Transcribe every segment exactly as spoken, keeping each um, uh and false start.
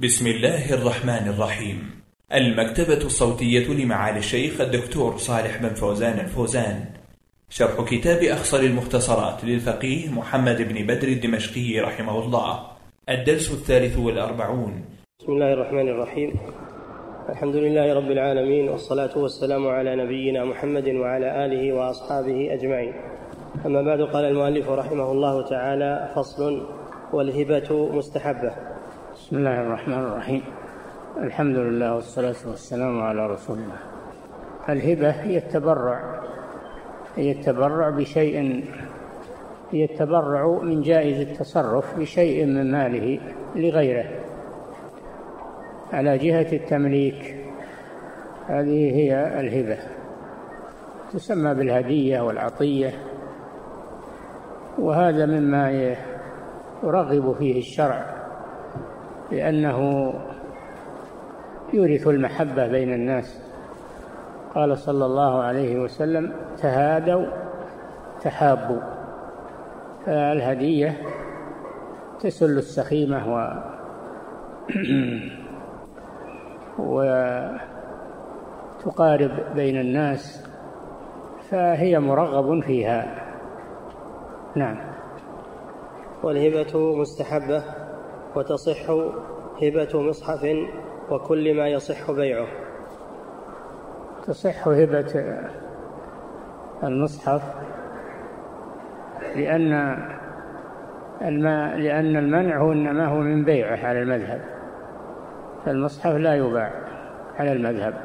بسم الله الرحمن الرحيم. المكتبة الصوتية لمعالي الشيخ الدكتور صالح بن فوزان الفوزان، شرح كتاب أخصر المختصرات للفقيه محمد بن بدر الدمشقي رحمه الله، الدرس الثالث والأربعون. بسم الله الرحمن الرحيم. الحمد لله رب العالمين، والصلاة والسلام على نبينا محمد وعلى آله وأصحابه أجمعين. أما بعد، قال المؤلف رحمه الله تعالى: فصل: والهبة مستحبة. بسم الله الرحمن الرحيم. الحمد لله والصلاة والسلام على رسول الله. الهبة هي التبرع هي التبرع بشيء هي التبرع من جائز التصرف بشيء من ماله لغيره على جهة التمليك. هذه هي الهبة، تسمى بالهدية والعطية، وهذا مما يرغب فيه الشرع، لأنه يورث المحبة بين الناس. قال صلى الله عليه وسلم: تهادوا تحابوا. فالهدية تسل السخيمة و وتقارب بين الناس، فهي مرغب فيها. نعم. والهبة مستحبة، وتصح هبة مصحف وكل ما يصح بيعه. تصح هبة المصحف لأن الماء لأن المنع هو إنما هو من بيعه على المذهب، فالمصحف لا يباع على المذهب،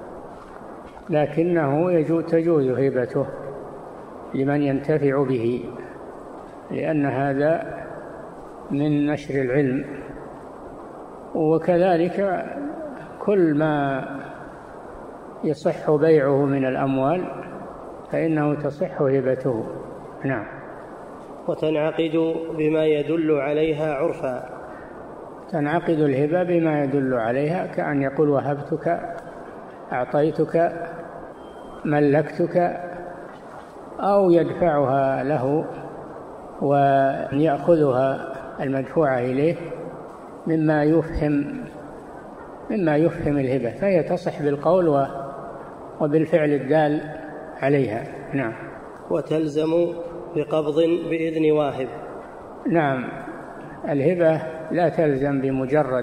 لكنه يجوز تجوز هبته لمن ينتفع به، لأن هذا من نشر العلم. وكذلك كل ما يصح بيعه من الأموال فإنه تصح هبته. نعم. وتنعقد بما يدل عليها عرفا. تنعقد الهبة بما يدل عليها، كأن يقول: وهبتك، أعطيتك، ملكتك، أو يدفعها له ويأخذها المدفوعة إليه مما يفهم مما يفهم الهبة، فهي تصح بالقول وبالفعل الدال عليها. نعم. وتلزم بقبض بإذن واهب. نعم. الهبة لا تلزم بمجرد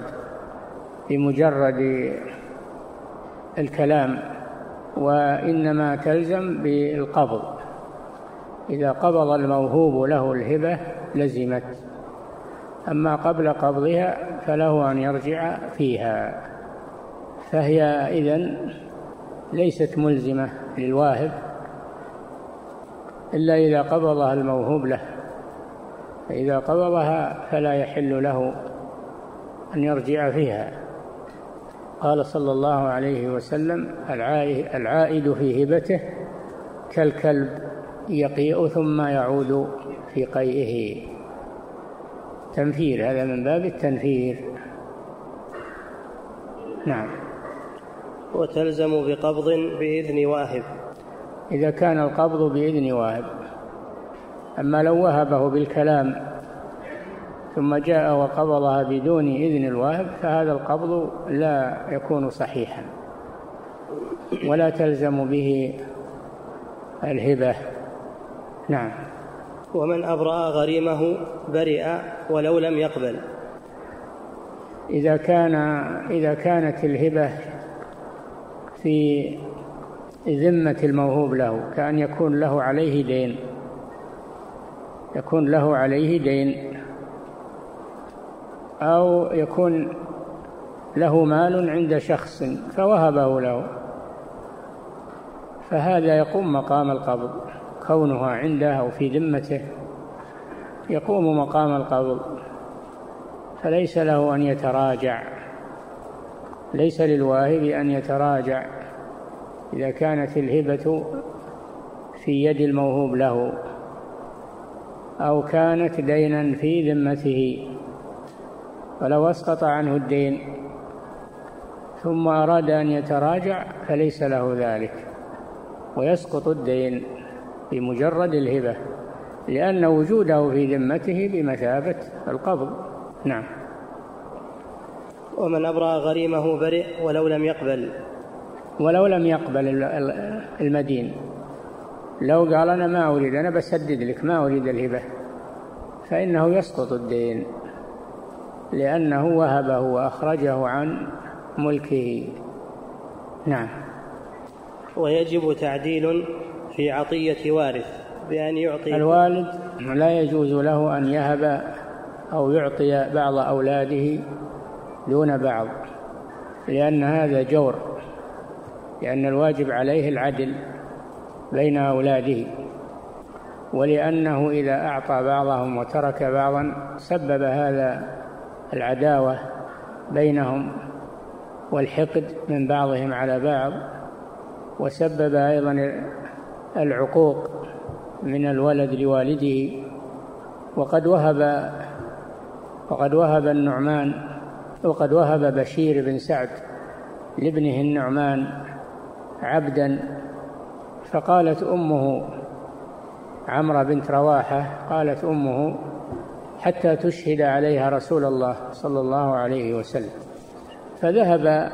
بمجرد الكلام، وإنما تلزم بالقبض. إذا قبض الموهوب له الهبة لزمت، أما قبل قبضها فله أن يرجع فيها، فهي إذن ليست ملزمة للواهب إلا إذا قبضها الموهوب له، فإذا قبضها فلا يحل له أن يرجع فيها. قال صلى الله عليه وسلم: العائد في هبته كالكلب يقيء ثم يعود في قيئه. تنفير، هذا من باب التنفير. نعم. وتلزم بقبض بإذن واهب. إذا كان القبض بإذن واهب. أما لو وهبه بالكلام ثم جاء وقبضها بدون إذن الواهب فهذا القبض لا يكون صحيحا ولا تلزم به الهبة. نعم. ومن أبرأ غريمه برئ ولو لم يقبل. إذا كان إذا كانت الهبة في ذمة الموهوب له، كأن يكون له عليه دين يكون له عليه دين أو يكون له مال عند شخص فوهبه له، فهذا يقوم مقام القبض. كونها عنده أو في ذمته يقوم مقام القبض، فليس له أن يتراجع، ليس للواهب أن يتراجع إذا كانت الهبة في يد الموهوب له أو كانت دينا في ذمته. ولو أسقط عنه الدين ثم أراد أن يتراجع فليس له ذلك، ويسقط الدين بمجرد الهبة، لأن وجوده في ذمته بمثابة القبض. نعم. ومن أبرأ غريمه برئ ولو لم يقبل ولو لم يقبل المدين، لو قال أنا ما أريد، أنا بسدد لك ما أريد الهبة، فإنه يسقط الدين لأنه وهبه وأخرجه عن ملكه. نعم. ويجب تعديل في عطية وارث بأن يعطي الوالد لا يجوز له أن يهب أو يعطي بعض أولاده دون بعض، لأن هذا جور، لأن الواجب عليه العدل بين أولاده، ولأنه إذا أعطى بعضهم وترك بعضا سبب هذا العداوة بينهم والحقد من بعضهم على بعض، وسبب أيضا العقوق من الولد لوالده. وقد وهب وقد وهب النعمان وقد وهب بشير بن سعد لابنه النعمان عبدا، فقالت أمه عمرة بنت رواحة قالت أمه حتى تشهد عليها رسول الله صلى الله عليه وسلم. فذهب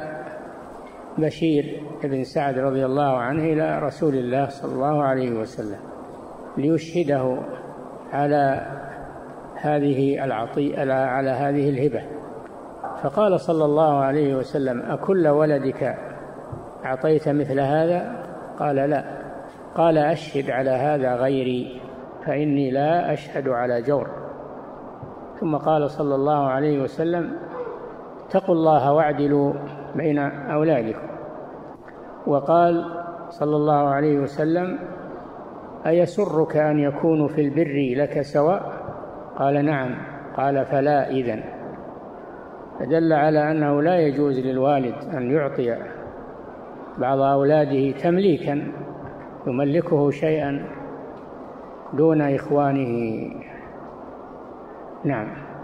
بشير بن سعد رضي الله عنه إلى رسول الله صلى الله عليه وسلم ليشهده على هذه العطية على هذه الهبة، فقال صلى الله عليه وسلم أكل ولدك أعطيت مثل هذا؟ قال لا. قال أشهد على هذا غيري فإني لا أشهد على جور. ثم قال صلى الله عليه وسلم اتقوا الله واعدلوا بين أولادكم. وقال صلى الله عليه وسلم أيسرك أن يكونوا في البر لك سواء؟ قال نعم. قال فلا إذن. فدل على أنه لا يجوز للوالد أن يعطي بعض أولاده تمليكا يملكه شيئا دون إخوانه. نعم.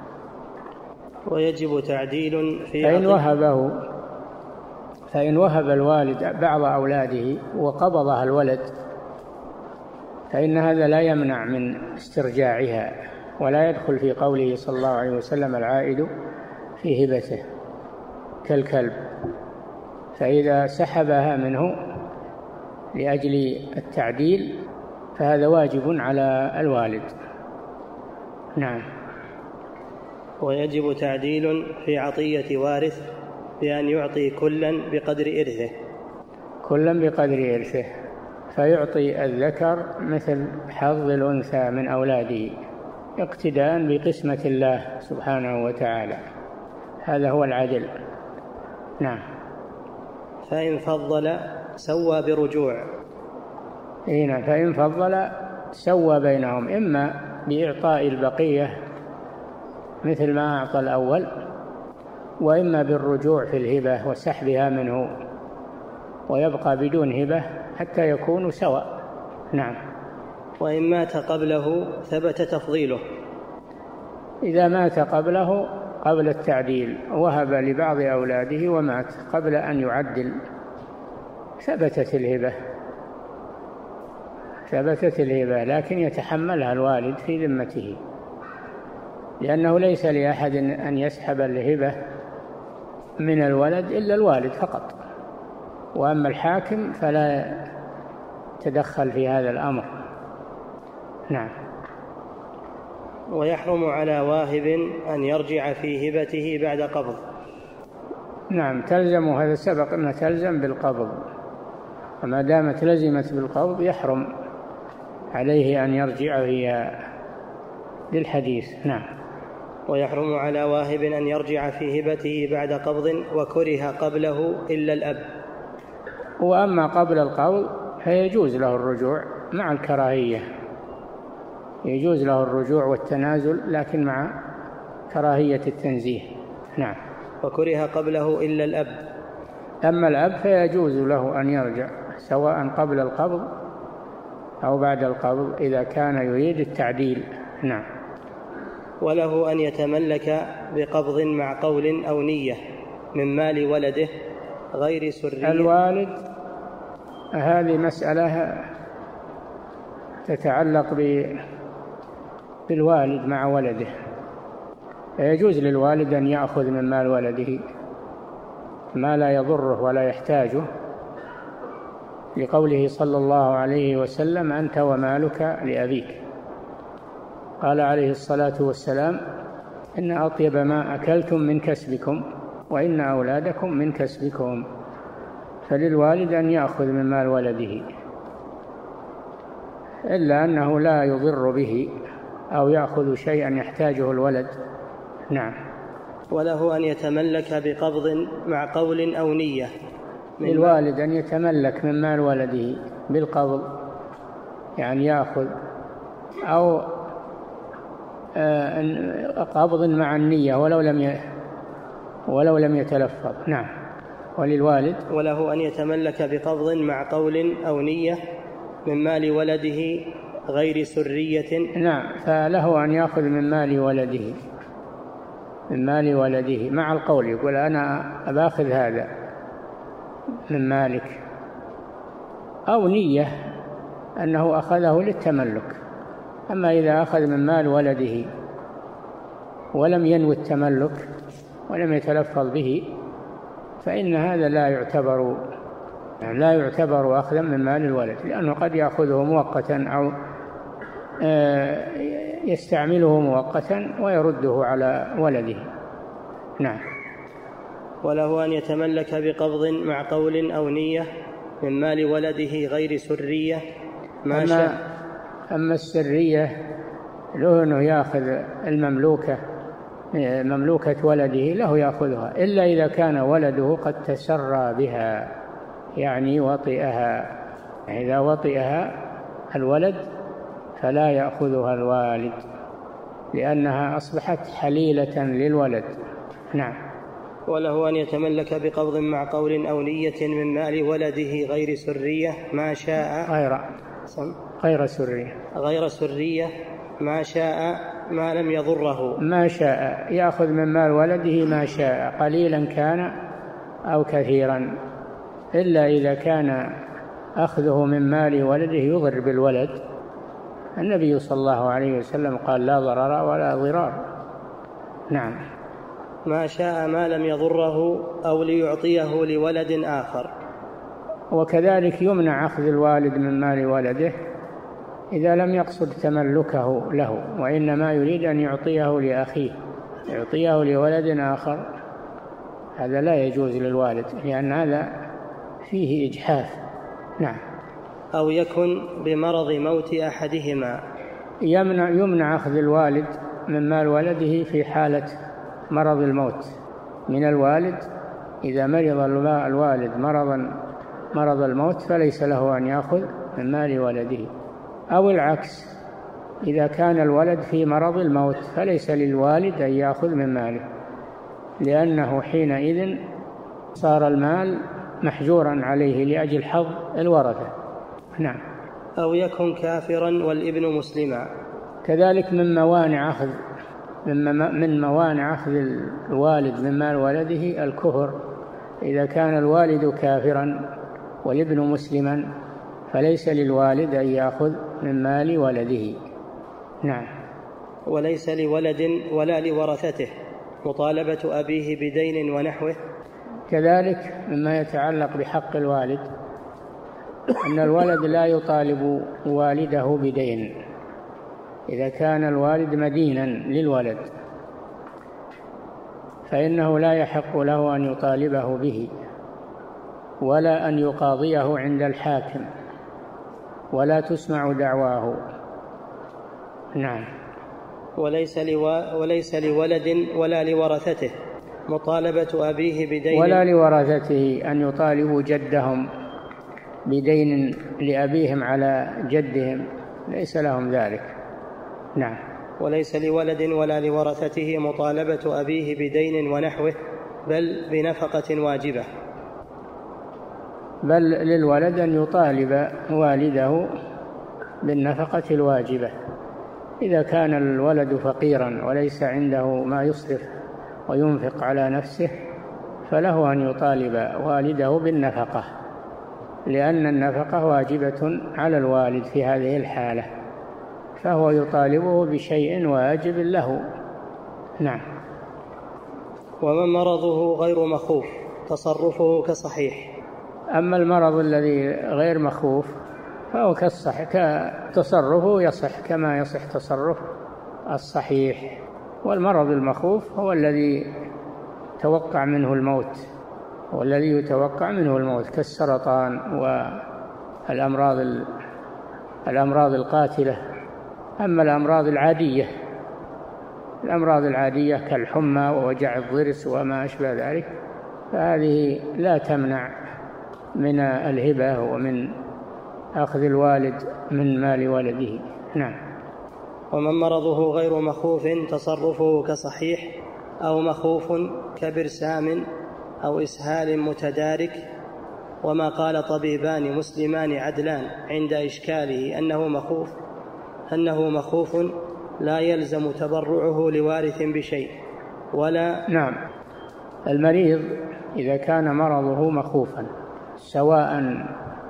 ويجب تعديل في فإن وهبه فإن وهب الوالد بعض أولاده وقبضها الولد فإن هذا لا يمنع من استرجاعها، ولا يدخل في قوله صلى الله عليه وسلم العائد في هبته كالكلب، فإذا سحبها منه لأجل التعديل فهذا واجب على الوالد. نعم. ويجب تعديل في عطية وارث بأن يعطي كلا بقدر إرثه كلا بقدر إرثه فيعطي الذكر مثل حظ الأنثى من أولاده اقتداء بقسمة الله سبحانه وتعالى، هذا هو العدل. نعم. فإن فضل سوى برجوع. هنا فإن فضل سوى بينهم، إما بإعطاء البقية مثل ما أعطى الأول، وإما بالرجوع في الهبة وسحبها منه ويبقى بدون هبة حتى يكونوا سواء. نعم. وإن مات قبله ثبت تفضيله. إذا مات قبله قبل التعديل وهب لبعض أولاده ومات قبل أن يعدل ثبتت الهبة ثبتت الهبة لكن يتحملها الوالد في ذمته، لأنه ليس لأحد أن يسحب الهبة من الولد إلا الوالد فقط، وأما الحاكم فلا تدخل في هذا الأمر. نعم. ويحرم على واهب أن يرجع في هبته بعد قبض. نعم تلزم، هذا سبق أنها تلزم بالقبض، وما دامت لزمت بالقبض يحرم عليه أن يرجع فيها للحديث. نعم. ويحرم على واهب أن يرجع في هبته بعد قبض وكره قبله إلا الأب. وأما قبل القبض فيجوز له الرجوع مع الكراهية، يجوز له الرجوع والتنازل لكن مع كراهية التنزيه. نعم. وكره قبله إلا الأب. أما الأب فيجوز له أن يرجع سواء قبل القبض أو بعد القبض إذا كان يريد التعديل. نعم. وله أن يتملك بقبض مع قول أو نية من مال ولده غير سرية. الوالد هذه مسألة تتعلق بالوالد مع ولده، فيجوز للوالد أن يأخذ من مال ولده ما لا يضره ولا يحتاجه، لقوله صلى الله عليه وسلم: أنت ومالك لأبيك. قال عليه الصلاة والسلام: إن أطيب ما أكلتم من كسبكم، وإن أولادكم من كسبكم. فللوالد أن يأخذ من مال ولده، إلا أنه لا يضر به أو يأخذ شيئا يحتاجه الولد. نعم. وله أن يتملك بقبض مع قول أو نية. للوالد أن يتملك من مال ولده بالقبض، يعني يأخذ، أو قبض مع النية ولو لم ولو لم يتلفظ. نعم. وللوالد وله أن يتملك بقبض مع قول أو نية من مال ولده غير سرية. نعم. فله أن يأخذ من مال ولده من مال ولده مع القول، يقول: أنا أباخذ هذا من مالك، أو نية أنه أخذه للتملك. أما إذا أخذ من مال ولده ولم ينوي التملك ولم يتلفظ به، فإن هذا لا يعتبر لا يعتبر أخذا من مال الولد، لأنه قد يأخذه مؤقتا أو يستعمله مؤقتا ويرده على ولده. نعم. وله أن يتملك بقبض مع قول أو نية من مال ولده غير سرية ما أما, شاء. أما السرية له أنه يأخذ المملوكة مملوكة ولده، له يأخذها، إلا إذا كان ولده قد تسرى بها، يعني وطئها. إذا وطئها الولد فلا يأخذها الوالد، لأنها أصبحت حليلة للولد. نعم. وله أن يتملك بقبض مع قول أو نية من مال ولده غير سرية ما شاء غير غير سرية غير سرية ما شاء ما لم يضره. ما شاء يأخذ من مال ولده ما شاء، قليلا كان أو كثيرا، إلا إذا كان أخذه من مال ولده يضر بالولد. النبي صلى الله عليه وسلم قال: لا ضرر ولا ضرار. نعم. ما شاء ما لم يضره أو ليعطيه لولد آخر. وكذلك يمنع أخذ الوالد من مال ولده إذا لم يقصد تملكه له، وإنما يريد أن يعطيه لأخيه، يعطيه لولد آخر، هذا لا يجوز للوالد، لأن هذا فيه إجحاف. نعم. أو يكن بمرض موت أحدهما. يمنع, يمنع أخذ الوالد من مال ولده في حالة مرض الموت من الوالد. إذا مرض الوالد مرضا مرض الموت فليس له أن يأخذ من مال ولده، أو العكس، إذا كان الولد في مرض الموت فليس للوالد أن يأخذ من ماله، لأنه حينئذ صار المال محجورا عليه لأجل حظ الورثة. نعم. أو يكن كافرا والابن مسلما. كذلك من موانع أخذ من موانع أخذ الوالد من مال ولده الكفر. إذا كان الوالد كافرا والابن مسلما فليس للوالد أن يأخذ من مال ولده. نعم. وليس لولد ولا لورثته مطالبة أبيه بدين ونحوه. كذلك مما يتعلق بحق الوالد أن الولد لا يطالب والده بدين. إذا كان الوالد مدينا للولد فإنه لا يحق له أن يطالبه به، ولا أن يقاضيه عند الحاكم، ولا تسمع دعواه. نعم. وليس, لو... وليس لولد ولا لورثته مطالبة أبيه بدين، ولا لورثته أن يطالبوا جدهم بدين لأبيهم على جدهم، ليس لهم ذلك. نعم. وليس لولد ولا لورثته مطالبة أبيه بدين ونحوه، بل بنفقة واجبة. بل للولد أن يطالب والده بالنفقة الواجبة. إذا كان الولد فقيرا وليس عنده ما يصرف وينفق على نفسه فله أن يطالب والده بالنفقة، لأن النفقة واجبة على الوالد في هذه الحالة، فهو يطالبه بشيء واجب له. نعم. ومن مرضه غير مخوف تصرفه كصحيح. أما المرض الذي غير مخوف فهو كالصح كتصرفه يصح كما يصح تصرف الصحيح. والمرض المخوف هو الذي توقع منه الموت، هو الذي يتوقع منه الموت كالسرطان والأمراض الأمراض القاتلة. أما الأمراض العادية الأمراض العادية كالحمى ووجع الضرس وما أشبه ذلك فهذه لا تمنع من الهبة ومن أخذ الوالد من مال ولده. نعم. ومن مرضه غير مخوف تصرفه كصحيح أو مخوف كبرسام أو إسهال متدارك، وما قال طبيبان مسلمان عدلان عند إشكاله أنه مخوف أنه مخوف لا يلزم تبرعه لوارث بشيء ولا. نعم. المريض إذا كان مرضه مخوفا سواء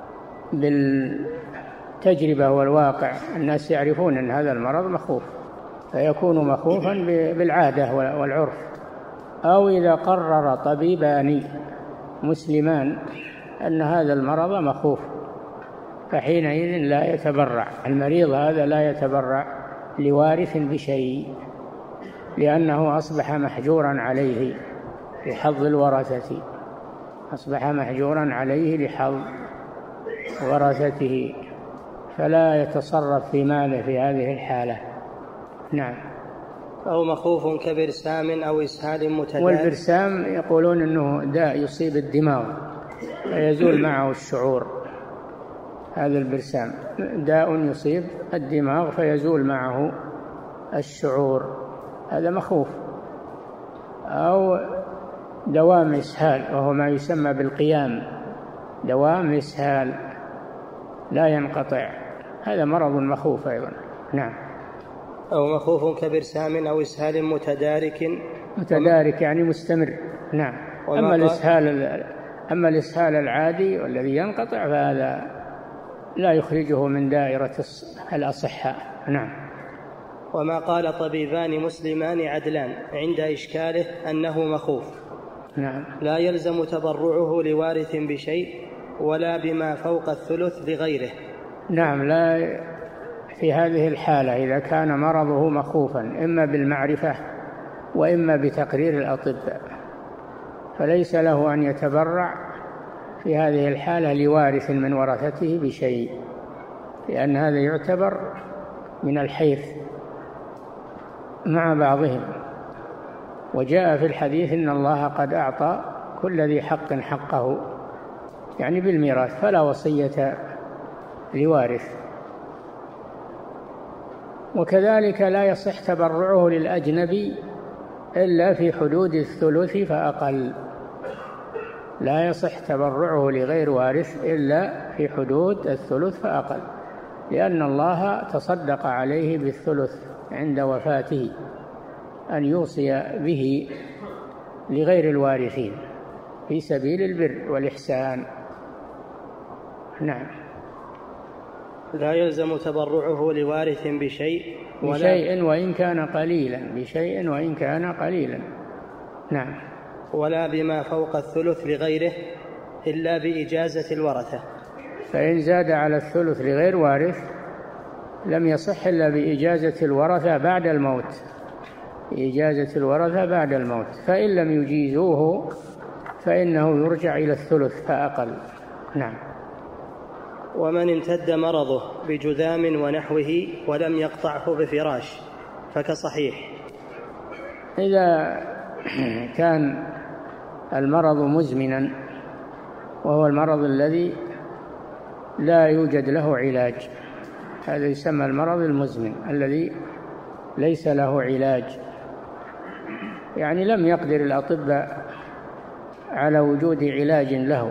بالتجربة والواقع، الناس يعرفون أن هذا المرض مخوف فيكون مخوفا بالعادة والعرف، أو إذا قرر طبيبان مسلمان أن هذا المرض مخوف فحينئذ لا يتبرع المريض هذا لا يتبرع لوارث بشيء، لأنه أصبح محجورا عليه لحظ الورثة أصبح محجورا عليه لحظ ورثته، فلا يتصرف في ماله في هذه الحالة. نعم. أو مخوف كبرسام أو إسهال متدارك. والبرسام يقولون أنه داء يصيب الدماغ فيزول معه الشعور، هذا البرسام داء يصيب الدماغ فيزول معه الشعور، هذا مخوف. أو دوام إسهال وهو ما يسمى بالقيام، دوام إسهال لا ينقطع، هذا مرض مخوف أيضا. نعم. أو مخوف كبرسام أو إسهال متدارك. متدارك يعني مستمر. نعم. أما الإسهال أما الإسهال العادي والذي ينقطع فهذا لا يخرجه من دائرة الأصحاء. نعم. وما قال طبيبان مسلمان عدلان عند إشكاله أنه مخوف. نعم. لا يلزم تبرعه لوارث بشيء ولا بما فوق الثلث لغيره. نعم. لا في هذه الحالة إذا كان مرضه مخوفا إما بالمعرفة وإما بتقرير الأطباء فليس له أن يتبرع في هذه الحالة لوارث من ورثته بشيء، لأن هذا يعتبر من الحيث مع بعضهم. وجاء في الحديث إن الله قد أعطى كل ذي حق حقه، يعني بالميراث، فلا وصية لوارث. وكذلك لا يصح تبرعه للأجنبي إلا في حدود الثلث فأقل، لا يصح تبرعه لغير وارث إلا في حدود الثلث فأقل، لأن الله تصدق عليه بالثلث عند وفاته أن يوصي به لغير الوارثين في سبيل البر والإحسان. نعم. لا يلزم تبرعه لوارث بشيء ولا بشيء وإن كان قليلا بشيء وإن كان قليلا. نعم. ولا بما فوق الثلث لغيره إلا بإجازة الورثة. فإن زاد على الثلث لغير وارث لم يصح إلا بإجازة الورثة بعد الموت، إجازة الورثة بعد الموت، فإن لم يجيزوه فإنه يرجع إلى الثلث فأقل. نعم. ومن امتد مرضه بجذام ونحوه ولم يقطعه بفراش فكصحيح. إذا كان المرض مزمنا وهو المرض الذي لا يوجد له علاج، هذا يسمى المرض المزمن الذي ليس له علاج، يعني لم يقدر الأطباء على وجود علاج له،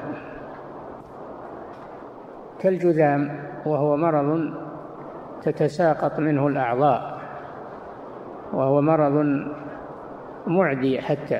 كالجذام وهو مرض تتساقط منه الأعضاء، وهو مرض معدي، حتى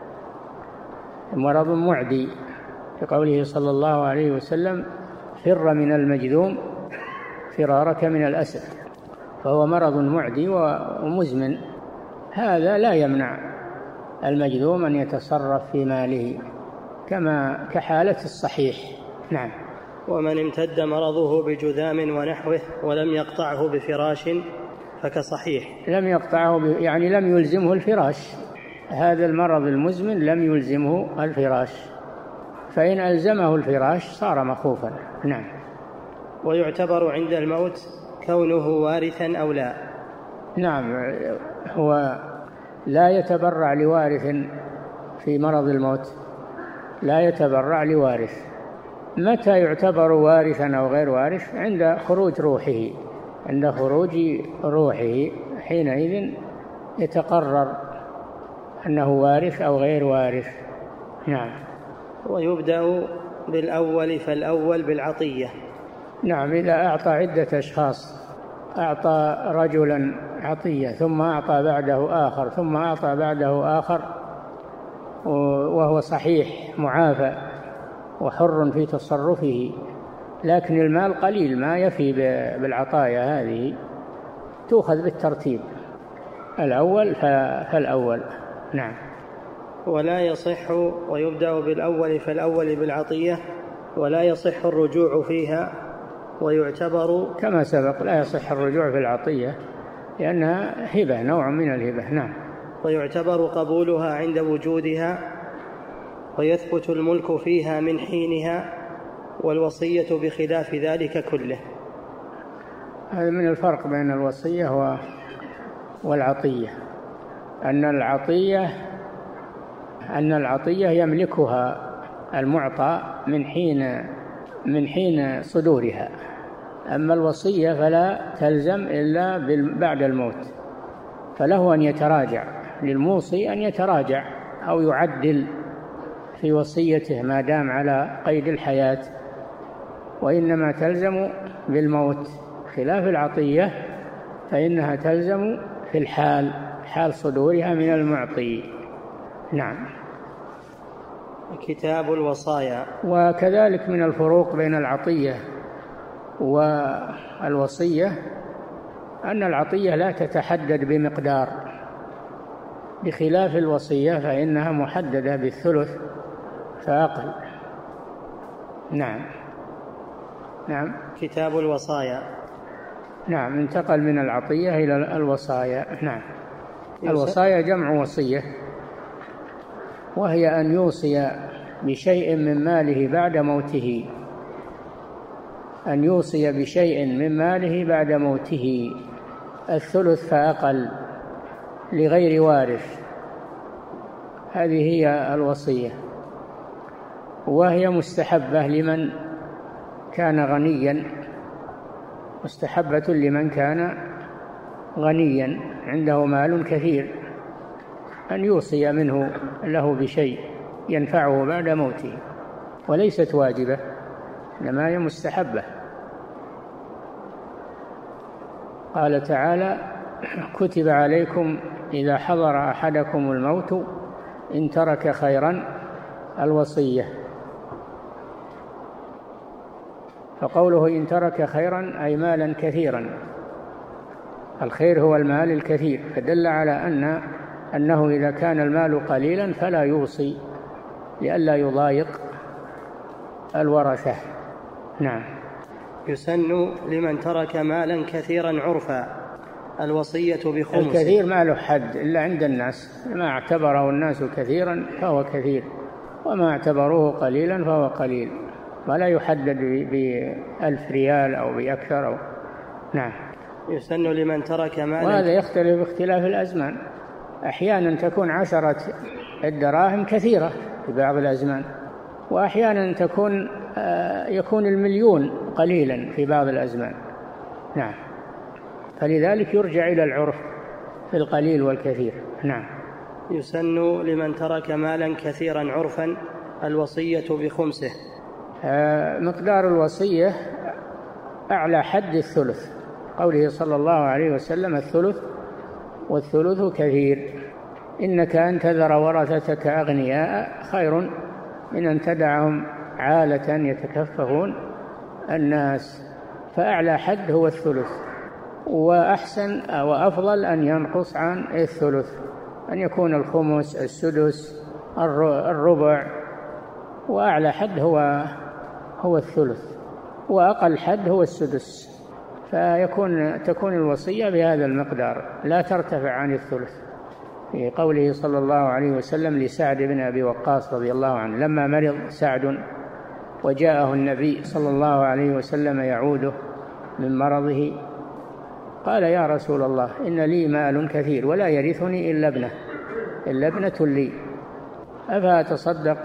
مرض معدي لقوله صلى الله عليه وسلم فر من المجذوم فرارك من الأسد، فهو مرض معدي ومزمن. هذا لا يمنع المجذوم أن يتصرف في ماله كما كحالة الصحيح. نعم. ومن امتد مرضه بجذام ونحوه ولم يقطعه بفراش فكصحيح. لم يقطعه ب... يعني لم يلزمه الفراش، هذا المرض المزمن لم يلزمه الفراش، فإن ألزمه الفراش صار مخوفا. نعم. ويعتبر عند الموت كونه وارثا أو لا. نعم، هو لا يتبرع لوارث في مرض الموت، لا يتبرع لوارث. متى يعتبر وارثا أو غير وارث؟ عند خروج روحه، عند خروج روحه حينئذ يتقرر أنه وارث أو غير وارث. نعم. ويبدأ بالأول فالأول بالعطية. نعم، إذا أعطى عدة أشخاص، أعطى رجلا عطية ثم أعطى بعده آخر ثم أعطى بعده آخر وهو صحيح معافى وحر في تصرفه، لكن المال قليل ما يفي بالعطايا هذه، تؤخذ بالترتيب، الأول فالأول. نعم. ولا يصح، ويبدأ بالأول فالأول بالعطية، ولا يصح الرجوع فيها، ويعتبر كما سبق لا يصح الرجوع في العطية لأنها هبة، نوع من الهبة. نعم. ويعتبر قبولها عند وجودها، ويثبت الملك فيها من حينها، والوصية بخلاف ذلك كله. هذا من الفرق بين الوصية والعطية، أن العطية أن العطية يملكها المعطى من حين من حين صدورها، أما الوصية فلا تلزم إلا بعد الموت، فله أن يتراجع، للموصي أن يتراجع أو يعدل في وصيته ما دام على قيد الحياة، وإنما تلزم بالموت، خلاف العطية فإنها تلزم في الحال، حال صدورها من المعطي. نعم. كتاب الوصايا. وكذلك من الفروق بين العطية والوصية أن العطية لا تتحدد بمقدار، بخلاف الوصية فإنها محددة بالثلث فأقل. نعم. نعم. كتاب الوصايا. نعم، انتقل من العطية إلى الوصايا. نعم. الوصايا جمع وصية، وهي أن يوصي بشيء من ماله بعد موته، أن يوصي بشيء من ماله بعد موته الثلث فأقل لغير وارث، هذه هي الوصية، وهي مستحبة لمن كان غنيا، مستحبة لمن كان غنيا عنده مال كثير أن يوصي منه له بشيء ينفعه بعد موته، وليست واجبة إنما هي مستحبة. قال تعالى: كتب عليكم إذا حضر أحدكم الموت إن ترك خيرا الوصية. فقوله إن ترك خيرا أي مالا كثيرا، الخير هو المال الكثير، فدل على أن أنه إذا كان المال قليلا فلا يوصي لئلا يضايق الورثة. نعم. يسن لمن ترك مالا كثيرا عرفا الوصية بخمس. الكثير ما له حد إلا عند الناس، ما اعتبره الناس كثيرا فهو كثير، وما اعتبروه قليلا فهو قليل، ولا يحدد بألف ريال أو بأكثر أو. نعم. يسن لمن ترك مالا، وهذا يختلف باختلاف الأزمان، أحيانا تكون عشرة الدراهم كثيرة في بعض الأزمان، وأحيانا تكون يكون المليون قليلا في بعض الأزمان. نعم. فلذلك يرجع إلى العرف في القليل والكثير. نعم. يسن لمن ترك مالا كثيرا عرفا الوصية بخمسه. مقدار الوصية أعلى حد الثلث، قوله صلى الله عليه وسلم: الثلث والثلث كثير، إنك أن تذر ورثتك أغنياء خير من أن تدعهم عالة يتكففون الناس. فأعلى حد هو الثلث، وأحسن وأفضل أن ينقص عن الثلث، أن يكون الخمس، السدس، الربع، وأعلى حد هو هو الثلث، وأقل حد هو السدس، فيكون تكون الوصية بهذا المقدار لا ترتفع عن الثلث. في قوله صلى الله عليه وسلم لسعد بن أبي وقاص رضي الله عنه لما مرض سعد وجاءه النبي صلى الله عليه وسلم يعوده من مرضه، قال يا رسول الله إن لي مال كثير ولا يرثني إلا ابنة إلا ابنة لي، أفأتصدق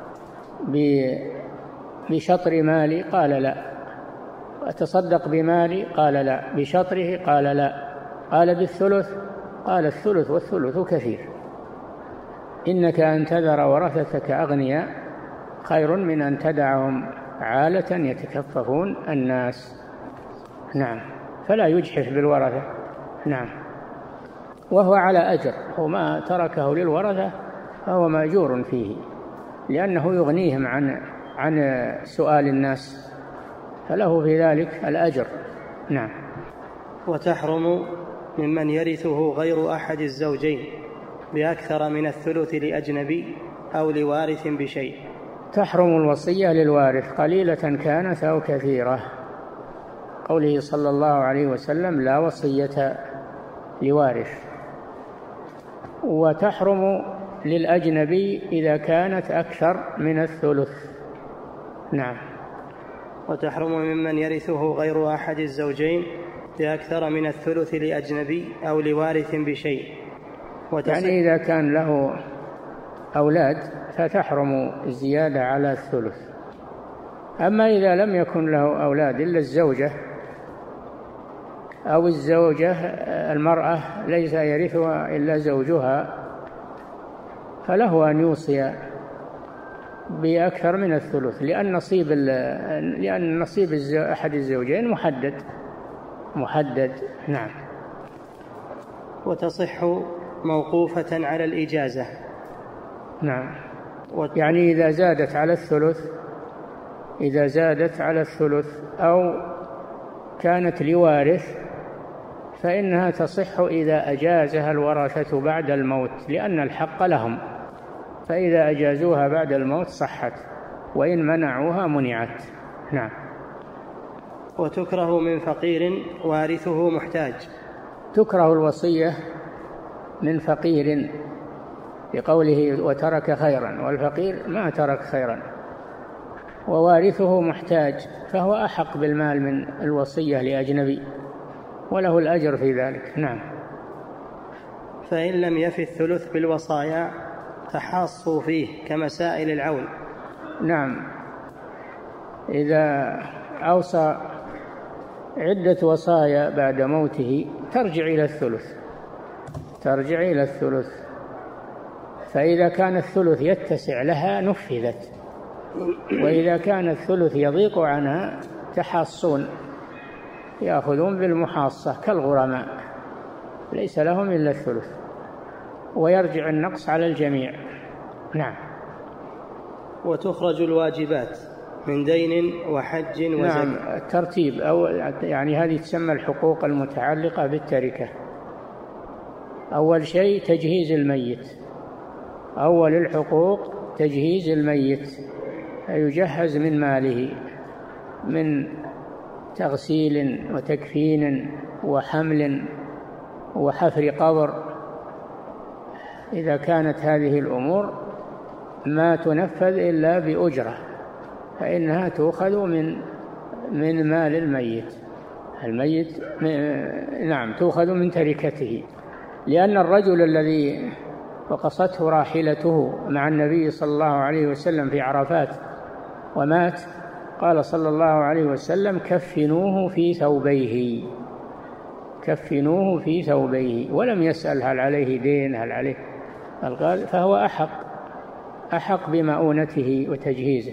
بشطر مالي؟ قال لا. أتصدق بمالي؟ قال لا. بشطره؟ قال لا. قال بالثلث؟ قال الثلث والثلث كثير. إنك أن تذر ورثتك أغنياء خير من أن تدعهم عالة يتكففون الناس. نعم، فلا يجحف بالورثة. نعم، وهو على أجر، وما تركه للورثة فهو مأجور فيه، لأنه يغنيهم عن عن سؤال الناس، فله في ذلك الأجر. نعم. وتحرم ممن يرثه غير أحد الزوجين بأكثر من الثلث لأجنبي أو لوارث بشيء. تحرم الوصية للوارث قليلة كانت أو كثيرة، قوله صلى الله عليه وسلم لا وصية لوارث. وتحرم للأجنبي إذا كانت أكثر من الثلث. نعم. وتحرم ممن يرثه غير أحد الزوجين بأكثر من الثلث لأجنبي أو لوارث بشيء. يعني إذا كان له أولاد فتحرم الزيادة على الثلث. أما إذا لم يكن له أولاد إلا الزوجة أو الزوجة المرأة ليس يرثها إلا زوجها، فله أن يوصي بأكثر من الثلث، لأن نصيب لأن نصيب أحد الزوجين محدد محدد. نعم. وتصح موقوفة على الإجازة. نعم، يعني إذا زادت على الثلث إذا زادت على الثلث أو كانت لوارث فإنها تصح إذا أجازها الورثة بعد الموت، لأن الحق لهم، فإذا أجازوها بعد الموت صحت، وإن منعوها منعت. نعم. وتكره من فقير وارثه محتاج. تكره الوصية من فقير لقوله وترك خيرا، والفقير ما ترك خيرا، ووارثه محتاج فهو أحق بالمال من الوصية لأجنبي، وله الأجر في ذلك. نعم. فإن لم يفي الثلث بالوصايا تحاصوا فيه كمسائل العون. نعم، إذا أوصى عدة وصايا بعد موته ترجع إلى الثلث ترجع إلى الثلث فإذا كان الثلث يتسع لها نفذت، وإذا كان الثلث يضيق عنها تحاصون، يأخذون بالمحاصة كالغرماء، ليس لهم إلا الثلث، ويرجع النقص على الجميع. نعم. وتخرج الواجبات من دين وحج وزكاة. نعم، الترتيب أو يعني هذه تسمى الحقوق المتعلقة بالتركة. أول شيء تجهيز الميت، أول الحقوق تجهيز الميت، يجهز من ماله من تغسيل وتكفين وحمل وحفر قبر. إذا كانت هذه الأمور ما تنفذ إلا بأجرة فإنها تؤخذ من من مال الميت الميت نعم تؤخذ من تركته، لأن الرجل الذي وقصته راحلته مع النبي صلى الله عليه وسلم في عرفات ومات قال صلى الله عليه وسلم كفنوه في ثوبيه كفنوه في ثوبيه ولم يسأل هل عليه دين هل عليه، قال فهو أحق أحق بمؤونته وتجهيزه.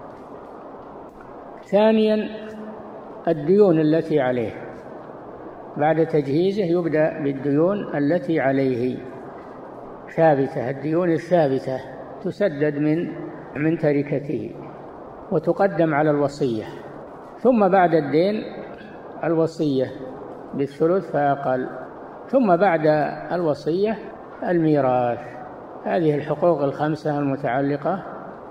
ثانيا الديون التي عليه، بعد تجهيزه يبدأ بالديون التي عليه ثابتة، الديون الثابتة تسدد من من تركته وتقدم على الوصية، ثم بعد الدين الوصية بالثلث فأقل، ثم بعد الوصية الميراث. هذه الحقوق الخمسة المتعلقة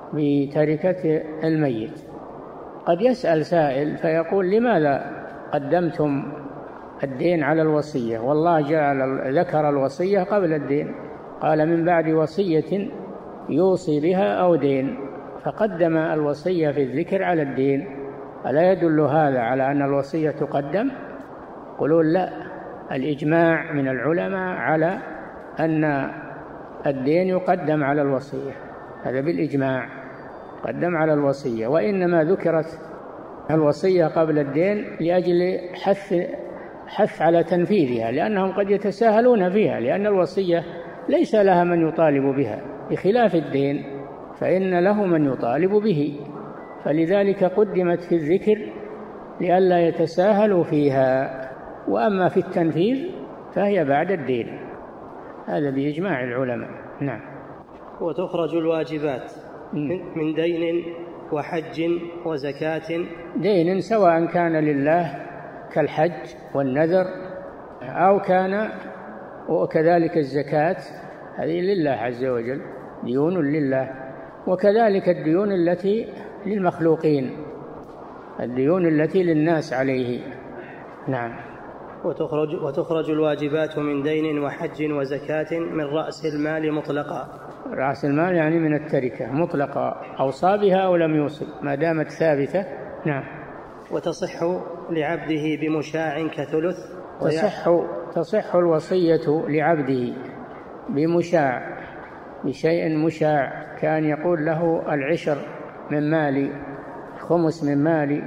بتركة الميت. قد يسأل سائل فيقول: لماذا قدمتم الدين على الوصية والله جعل ذكر الوصية قبل الدين؟ قال: من بعد وصية يوصي بها أو دين، فقدم الوصية في الذكر على الدين. ألا يدل هذا على أن الوصية تقدم؟ يقولون: لا، الإجماع من العلماء على أن الدين يقدم على الوصية، هذا بالإجماع قدم على الوصية، وإنما ذكرت الوصية قبل الدين لأجل حث حث على تنفيذها، لأنهم قد يتساهلون فيها، لأن الوصية ليس لها من يطالب بها، بخلاف الدين فإن له من يطالب به، فلذلك قدمت في الذكر لئلا يتساهلوا فيها، وأما في التنفيذ فهي بعد الدين، هذا بإجماع العلماء. نعم. وتخرج الواجبات من دين وحج وزكاة. دين سواء كان لله كالحج والنذر، أو كان وكذلك الزكاة هذه لله عز وجل، ديون لله، وكذلك الديون التي للمخلوقين، الديون التي للناس عليه. نعم. وتخرج, وتخرج الواجبات من دين وحج وزكاة من رأس المال مطلقا. رأس المال يعني من التركة مطلقا، أوصى بها أو لم يوصي ما دامت ثابتة. نعم. وتصح لعبده بمشاع كثلث. تصح, تصح الوصية لعبده بمشاع، بشيء مشاع، كان يقول له العشر من مالي، خمس من مالي،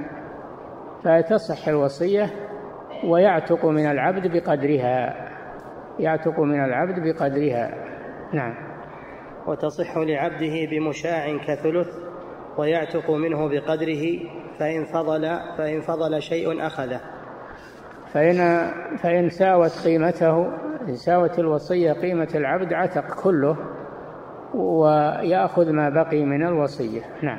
فتصح الوصية ويعتق من العبد بقدرها، يعتق من العبد بقدرها. نعم. وتصح لعبده بمشاع كثلث ويعتق منه بقدره، فإن فضل فإن فضل شيء أخذه. فإن فإن ساوت قيمته، إن ساوت الوصية قيمة العبد عتق كله ويأخذ ما بقي من الوصية. نعم.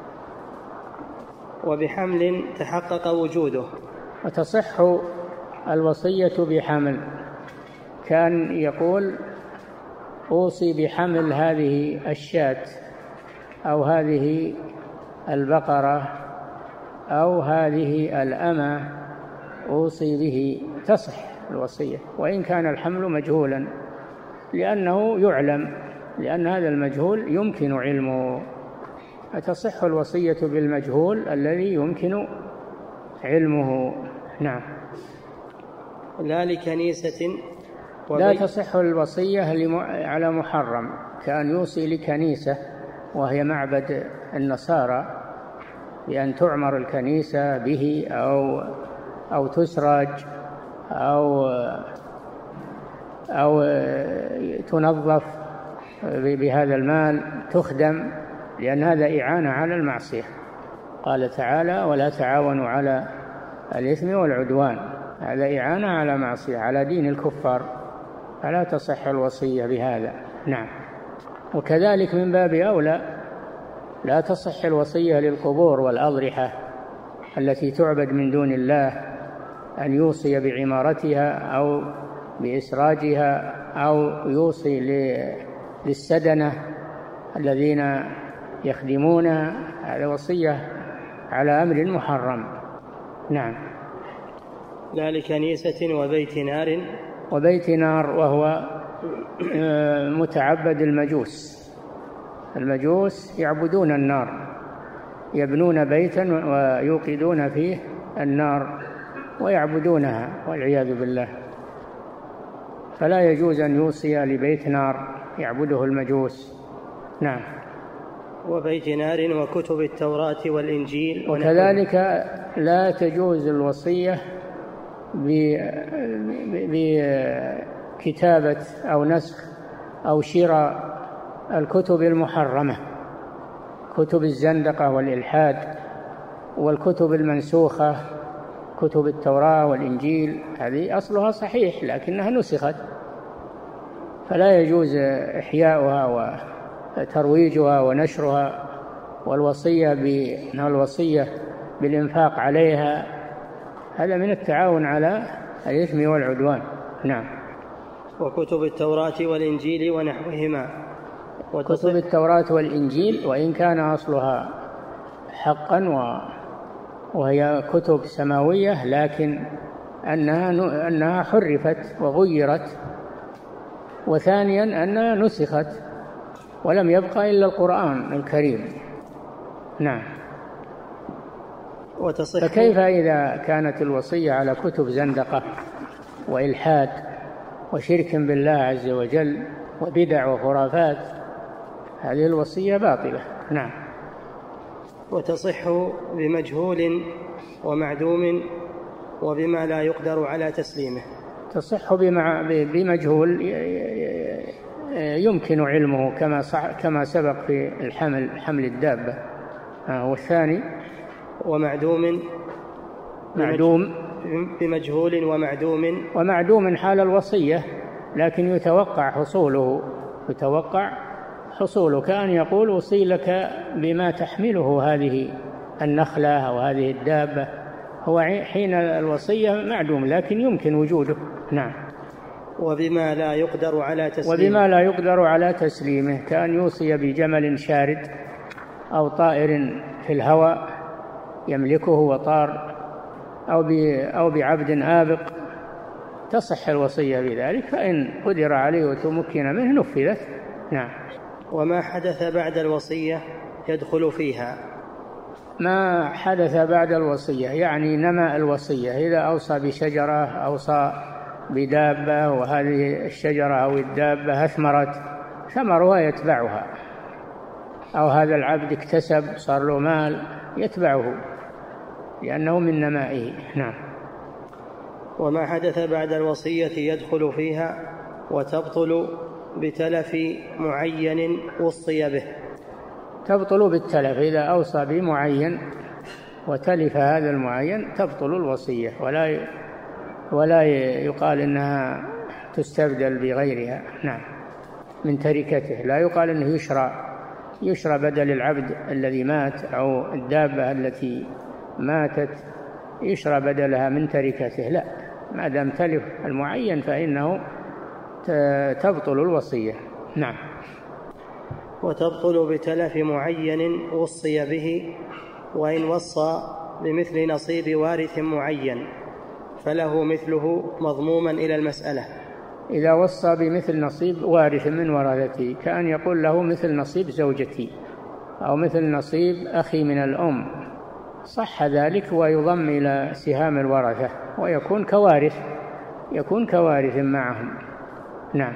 وبحمل تحقق وجوده. وتصح الوصية بحمل، كان يقول أوصي بحمل هذه الشاة أو هذه البقرة أو هذه الأمة، أوصي به، تصح الوصية وإن كان الحمل مجهولا، لأنه يعلم، لأن هذا المجهول يمكن علمه، فتصح الوصية بالمجهول الذي يمكن علمه. نعم. لا لكنيسة لا تصح الوصية على محرم، كان يوصي لكنيسة وهي معبد النصارى بأن تعمر الكنيسة به أو أو تسرج أو أو تنظف بهذا المال، تخدم، لأن هذا إعانة على المعصية. قال تعالى: ولا تعاونوا على الإثم والعدوان، هذا إعانة على معصية، على دين الكفار، فلا تصح الوصية بهذا. نعم. وكذلك من باب أولى لا تصح الوصية للقبور والأضرحة التي تعبد من دون الله، أن يوصي بعمارتها أو بإسراجها أو يوصي للسدنة الذين يخدمونها، هذا وصية على أمر محرم. نعم. لا لكنيسة وبيت نار. وبيت نار وهو متعبد المجوس، المجوس يعبدون النار، يبنون بيتا ويوقدون فيه النار ويعبدونها والعياذ بالله، فلا يجوز أن يوصي لبيت نار يعبده المجوس. نعم. وبيت نار وكتب التوراة والإنجيل. وكذلك لا تجوز الوصية بكتابة أو نسخ أو شراء الكتب المحرمة، كتب الزندقة والإلحاد والكتب المنسوخة، كتب التوراة والإنجيل، هذه أصلها صحيح لكنها نسخت، فلا يجوز إحياؤها وترويجها ونشرها، والوصية بالوصية بالإنفاق عليها هذا من التعاون على الإثم والعدوان. نعم. وكتب التوراة والإنجيل ونحوهما. كتب التوراة والإنجيل وإن كان أصلها حقا وهي كتب سماوية، لكن أنها أنها حرفت وغيرت، وثانيا أنها نسخت ولم يبقى إلا القرآن الكريم. نعم. فكيف إذا كانت الوصية على كتب زندقة وإلحاد وشرك بالله عز وجل وبدع وخرافات؟ هذه الوصية باطلة. نعم. وتصح بمجهول ومعدوم وبما لا يقدر على تسليمه. تصح بمجهول يمكن علمه كما كما سبق في الحمل حمل الدابة. والثاني ومعدوم معدوم بمجهول ومعدوم ومعدوم حال الوصية، لكن يتوقع حصوله يتوقع حصوله كأن يقول وصي لك بما تحمله هذه النخلة أو هذه الدابة، هو حين الوصية معدوم لكن يمكن وجوده. نعم. وبما لا يقدر على تسليمه وبما لا يقدر على تسليمه كأن يوصي بجمل شارد أو طائر في الهواء يملكه وطار أو أو بعبد آبق، تصح الوصية بذلك، فإن قدر عليه وتمكن منه نفذت. نعم. وما حدث بعد الوصية يدخل فيها. ما حدث بعد الوصية يعني نما الوصية، إذا أوصى بشجرة أوصى بدابة وهذه الشجرة أو الدابة أثمرت ثمرها يتبعها، أو هذا العبد اكتسب صار له مال يتبعه لأنه من نمائه. نعم. وما حدث بعد الوصية يدخل فيها وتبطل بتلف معين وصي به. تبطل بالتلف، إذا أوصى بمعين وتلف هذا المعين تبطل الوصية، ولا ولا يقال إنها تستبدل بغيرها. نعم. من تركته، لا يقال إنه يشرى يشرى بدل العبد الذي مات أو الدابة التي ماتت يشرى بدلها من تركته، لا، ما دام تلف المعين فإنه تبطل الوصية. نعم. وتبطل بتلف معين وصي به، وإن وصى بمثل نصيب وارث معين فله مثله مضموما إلى المسألة. إذا وصى بمثل نصيب وارث من ورثته كأن يقول له مثل نصيب زوجتي أو مثل نصيب أخي من الأم، صح ذلك ويضم إلى سهام الورثة ويكون كوارث يكون كوارث معهم. نعم.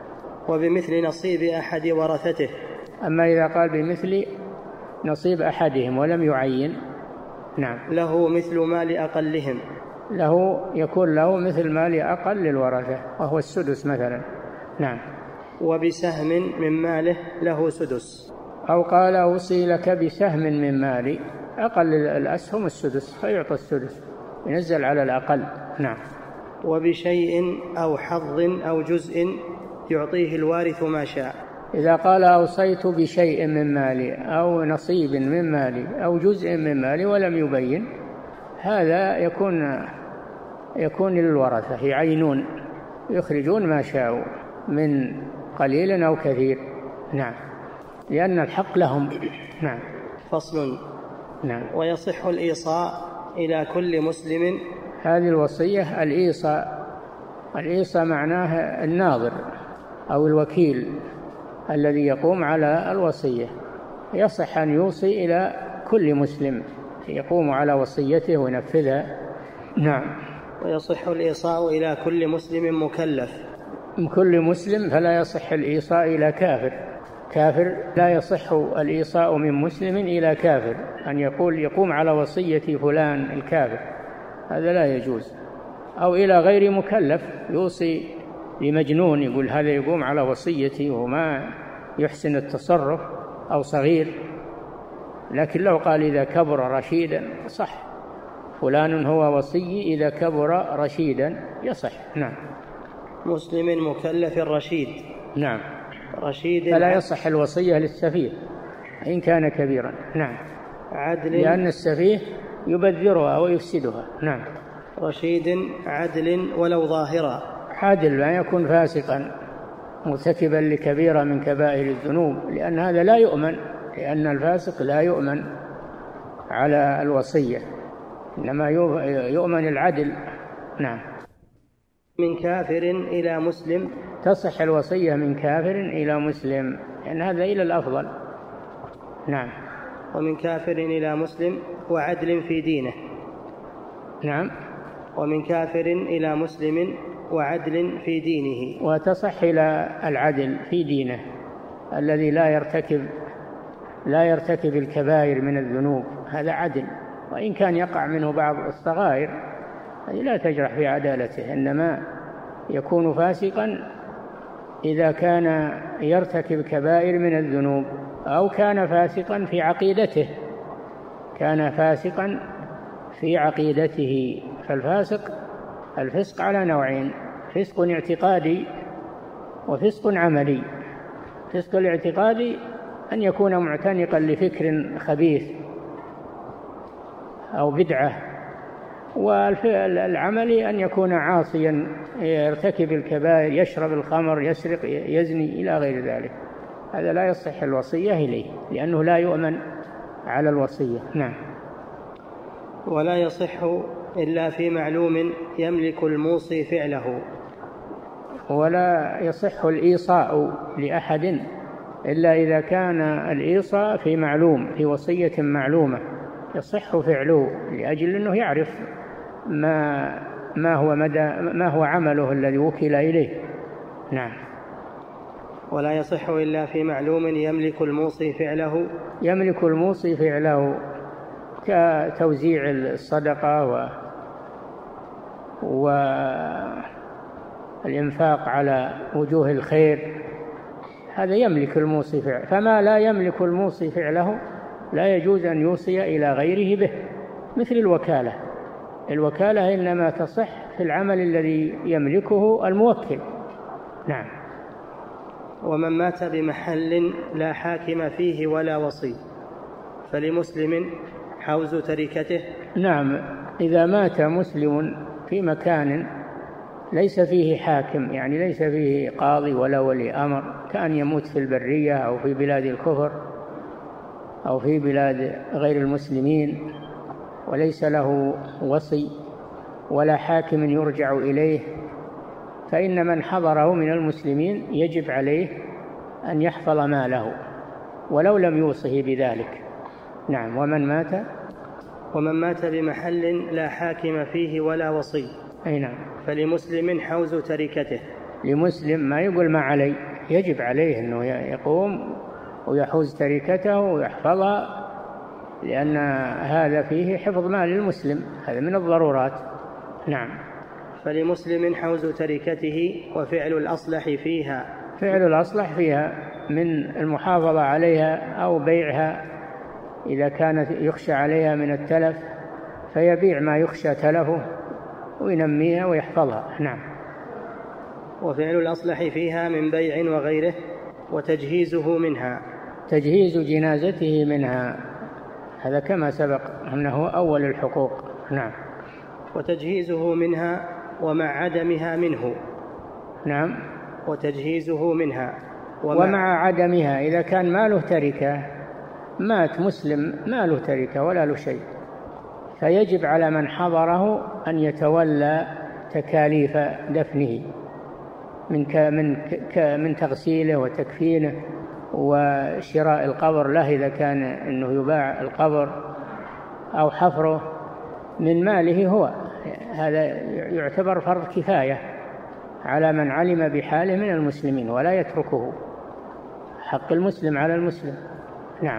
وبمثل نصيب أحد ورثته. أما إذا قال بمثل نصيب أحدهم ولم يعين، نعم، له مثل مال أقلهم، له يكون له مثل مال أقل للورثة وهو السدس مثلا. نعم. وبسهم من ماله له سدس. أو قال أوصي لك بسهم من مالي، أقل الأسهم السدس فيعطى السدس، ينزل على الأقل. نعم. وبشيء أو حظ أو جزء يعطيه الوارث ما شاء. إذا قال أوصيت بشيء من مالي أو نصيب من مالي أو جزء من مالي ولم يبين، هذا يكون يكون للورثة يعينون يخرجون ما شاءوا من قليل أو كثير. نعم. لأن الحق لهم. نعم. فصل. نعم. ويصح الإيصاء إلى كل مسلم. هذه الوصية الإيصاء الإيصاء معناه الناظر أو الوكيل الذي يقوم على الوصية، يصح أن يوصي إلى كل مسلم يقوم على وصيته وينفذها. نعم. ويصح الإيصاء إلى كل مسلم مكلف. من كل مسلم، فلا يصح الإيصاء إلى كافر. كافر لا يصح الإيصاء من مسلم إلى كافر، أن يقول يقوم على وصية فلان الكافر، هذا لا يجوز. أو إلى غير مكلف، يوصي لمجنون يقول هذا يقوم على وصيتي وما يحسن التصرف، أو صغير. لكن لو قال إذا كبر رشيدا صح، فلان هو وصي إذا كبر رشيدا يصح. نعم. مسلم مكلف رشيد. نعم. رشيد فلا يصح الوصية للسفيه إن كان كبيرا. نعم. عدل، لأن السفيه يبذرها أو يفسدها. نعم. رشيد عدل ولو ظاهرا. عادل، لا يكون فاسقا مرتكبا لكبيرة من كبائر الذنوب، لأن هذا لا يؤمن، لأن الفاسق لا يؤمن على الوصية، إنما يؤمن العدل. نعم. من كافر إلى مسلم، تصح الوصية من كافر إلى مسلم، لأن هذا إلى الأفضل. نعم. ومن كافر إلى مسلم وعدل في دينه. نعم. ومن كافر إلى مسلم وعدل في دينه. وتصح إلى العدل في دينه الذي لا يرتكب لا يرتكب الكبائر من الذنوب، هذا عدل، وإن كان يقع منه بعض الصغائر هذه لا تجرح في عدالته، إنما يكون فاسقا إذا كان يرتكب كبائر من الذنوب، أو كان فاسقا في عقيدته كان فاسقا في عقيدته. فالفاسق الفسق على نوعين: فسق اعتقادي وفسق عملي. فسق الاعتقادي أن يكون معتنقا لفكر خبيث أو بدعة، والعملي أن يكون عاصيا يرتكب الكبائر، يشرب الخمر، يسرق، يزني إلى غير ذلك. هذا لا يصح الوصية إليه لأنه لا يؤمن على الوصية. نعم. ولا يصح إلا في معلوم يملك الموصي فعله. ولا يصح الإيصاء لأحد إلا إذا كان الإيصاء في معلوم، في وصية معلومة يصح فعله، لأجل أنه يعرف ما ما هو مدى ما هو عمله الذي وكل إليه. نعم. ولا يصح إلا في معلوم يملك الموصي فعله. يملك الموصي فعله كتوزيع الصدقة و والإنفاق على وجوه الخير، هذا يملك الموصي فعله. فما لا يملك الموصي فعله لا يجوز أن يوصي إلى غيره به، مثل الوكالة. الوكالة إنما تصح في العمل الذي يملكه الموكل. نعم. ومن مات بمحل لا حاكم فيه ولا وصي فلمسلم حوز تركته. نعم. إذا مات مسلم في مكان ليس فيه حاكم، يعني ليس فيه قاضي ولا ولي أمر، كأن يموت في البرية أو في بلاد الكفر أو في بلاد غير المسلمين، وليس له وصي ولا حاكم يرجع إليه، فإن من حضره من المسلمين يجب عليه أن يحفظ ماله ولو لم يوصه بذلك. نعم. ومن مات ومن مات بمحل لا حاكم فيه ولا وصي. أي نعم. فلمسلم حوز تركته. لمسلم ما يقول ما علي، يجب عليه أنه يقوم ويحوز تركته ويحفظها، لأن هذا فيه حفظ مال المسلم، هذا من الضرورات. نعم. فلمسلم حوز تركته وفعل الأصلح فيها. فعل الأصلح فيها من المحافظة عليها أو بيعها إذا كانت يخشى عليها من التلف، فيبيع ما يخشى تلفه وينميها ويحفظها. نعم. وفعل الأصلح فيها من بيع وغيره، وتجهيزه منها. تجهيز جنازته منها، هذا كما سبق أنه أول الحقوق. نعم. وتجهيزه منها ومع عدمها منه. نعم. وتجهيزه منها ومع, ومع عدمها، إذا كان ما له تركة، مات مسلم ما له تركة ولا له شيء، فيجب على من حضره أن يتولى تكاليف دفنه من من من تغسيله وتكفينه وشراء القبر له إذا كان أنه يباع القبر، أو حفره من ماله هو. هذا يعتبر فرض كفاية على من علم بحاله من المسلمين ولا يتركه، حق المسلم على المسلم. نعم.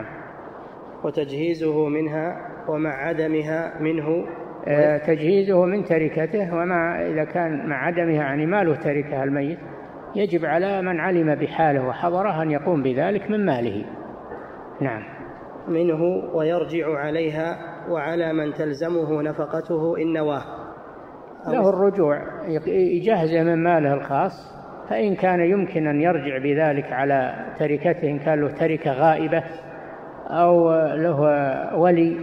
وتجهيزه منها ومع عدمها منه. تجهيزه من تركته، ومع إذا كان مع عدمها يعني ما له تركة الميت، يجب على من علم بحاله وحضره أن يقوم بذلك من ماله. نعم. منه ويرجع عليها وعلى من تلزمه نفقته إن نواه. له الرجوع، يجهز من ماله الخاص، فإن كان يمكن أن يرجع بذلك على تركته، إن كان له تركة غائبة أو له ولي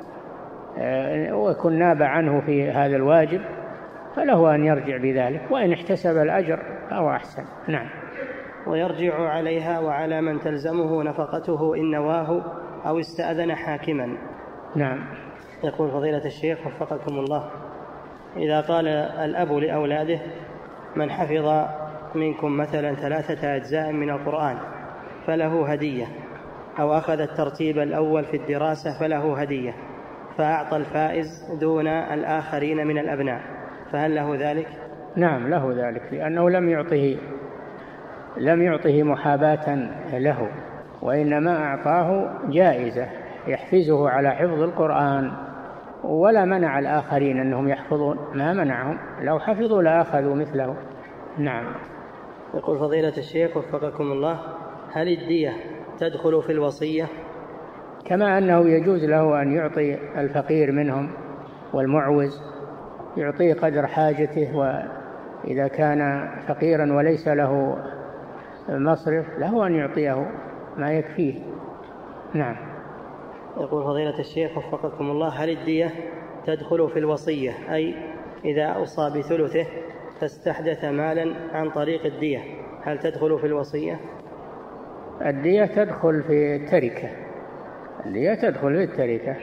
ويكون ناب عنه في هذا الواجب، فله أن يرجع بذلك، وإن احتسب الأجر فهو أحسن. نعم. ويرجع عليها وعلى من تلزمه نفقته إن نواه أو استأذن حاكما. نعم. يقول فضيلة الشيخ وفقكم الله: إذا قال الأب لأولاده: من حفظ منكم مثلا ثلاثة أجزاء من القرآن فله هدية، أو أخذ الترتيب الأول في الدراسة فله هدية، فأعطى الفائز دون الآخرين من الأبناء، فهل له ذلك؟ نعم له ذلك، لأنه لم يعطه لم يعطه محاباة له، وإنما أعطاه جائزة يحفزه على حفظ القرآن، ولا منع الآخرين أنهم يحفظون، ما منعهم، لو حفظوا لأخذوا مثله. نعم. يقول فضيلة الشيخ وفقكم الله: هل الدية تدخل في الوصية؟ كما أنه يجوز له أن يعطي الفقير منهم والمعوز، يعطيه قدر حاجته، وإذا كان فقيرا وليس له مصرف له أن يعطيه ما يكفيه. نعم. يقول فضيلة الشيخ وفقكم الله: هل الدية تدخل في الوصية؟ أي إذا أوصى بثلثه فاستحدث مالا عن طريق الدية، هل تدخل في الوصية؟ الدية تدخل في التركة، الدية تدخل في التركة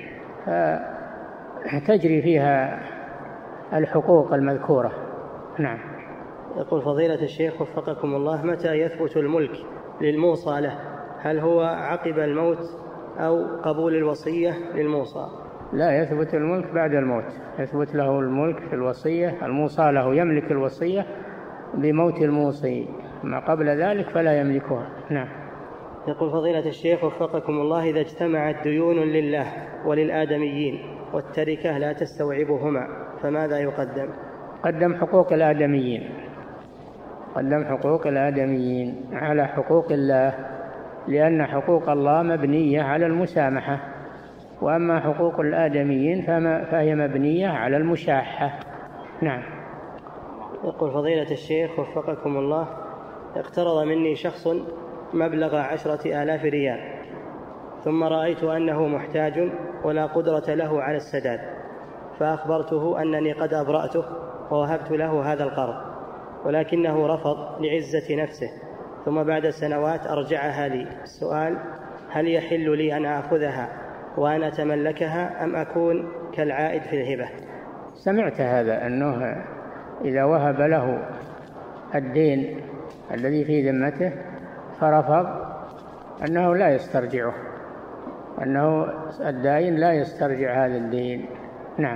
فتجري فيها الحقوق المذكورة. نعم. يقول فضيلة الشيخ وفقكم الله: متى يثبت الملك للموصى له؟ هل هو عقب الموت أو قبول الوصية للموصى؟ لا، يثبت الملك بعد الموت، يثبت له الملك في الوصية، الموصى له يملك الوصية بموت الموصي، ما قبل ذلك فلا يملكها. نعم. يقول فضيلة الشيخ وفقكم الله: إذا اجتمعت ديون لله وللآدميين والتركة لا تستوعبهما فماذا يقدم؟ قدم حقوق الآدميين، قدم حقوق الآدميين على حقوق الله، لأن حقوق الله مبنية على المسامحة، وأما حقوق الآدميين فهي مبنية على المشاحة. نعم. يقول فضيلة الشيخ وفقكم الله: اقترض مني شخص مبلغ عشرة آلاف ريال، ثم رأيت أنه محتاج ولا قدرة له على السداد، فأخبرته أنني قد أبرأته ووهبت له هذا القرض، ولكنه رفض لعزة نفسه، ثم بعد سنوات أرجعها لي. السؤال: هل يحل لي أن أخذها وأن أتملكها أم أكون كالعائد في الهبة؟ سمعت هذا، أنه إذا وهب له الدين الذي في ذمته فرفض أنه لا يسترجعه، أنه الدائن لا يسترجع هذا الدين. نعم.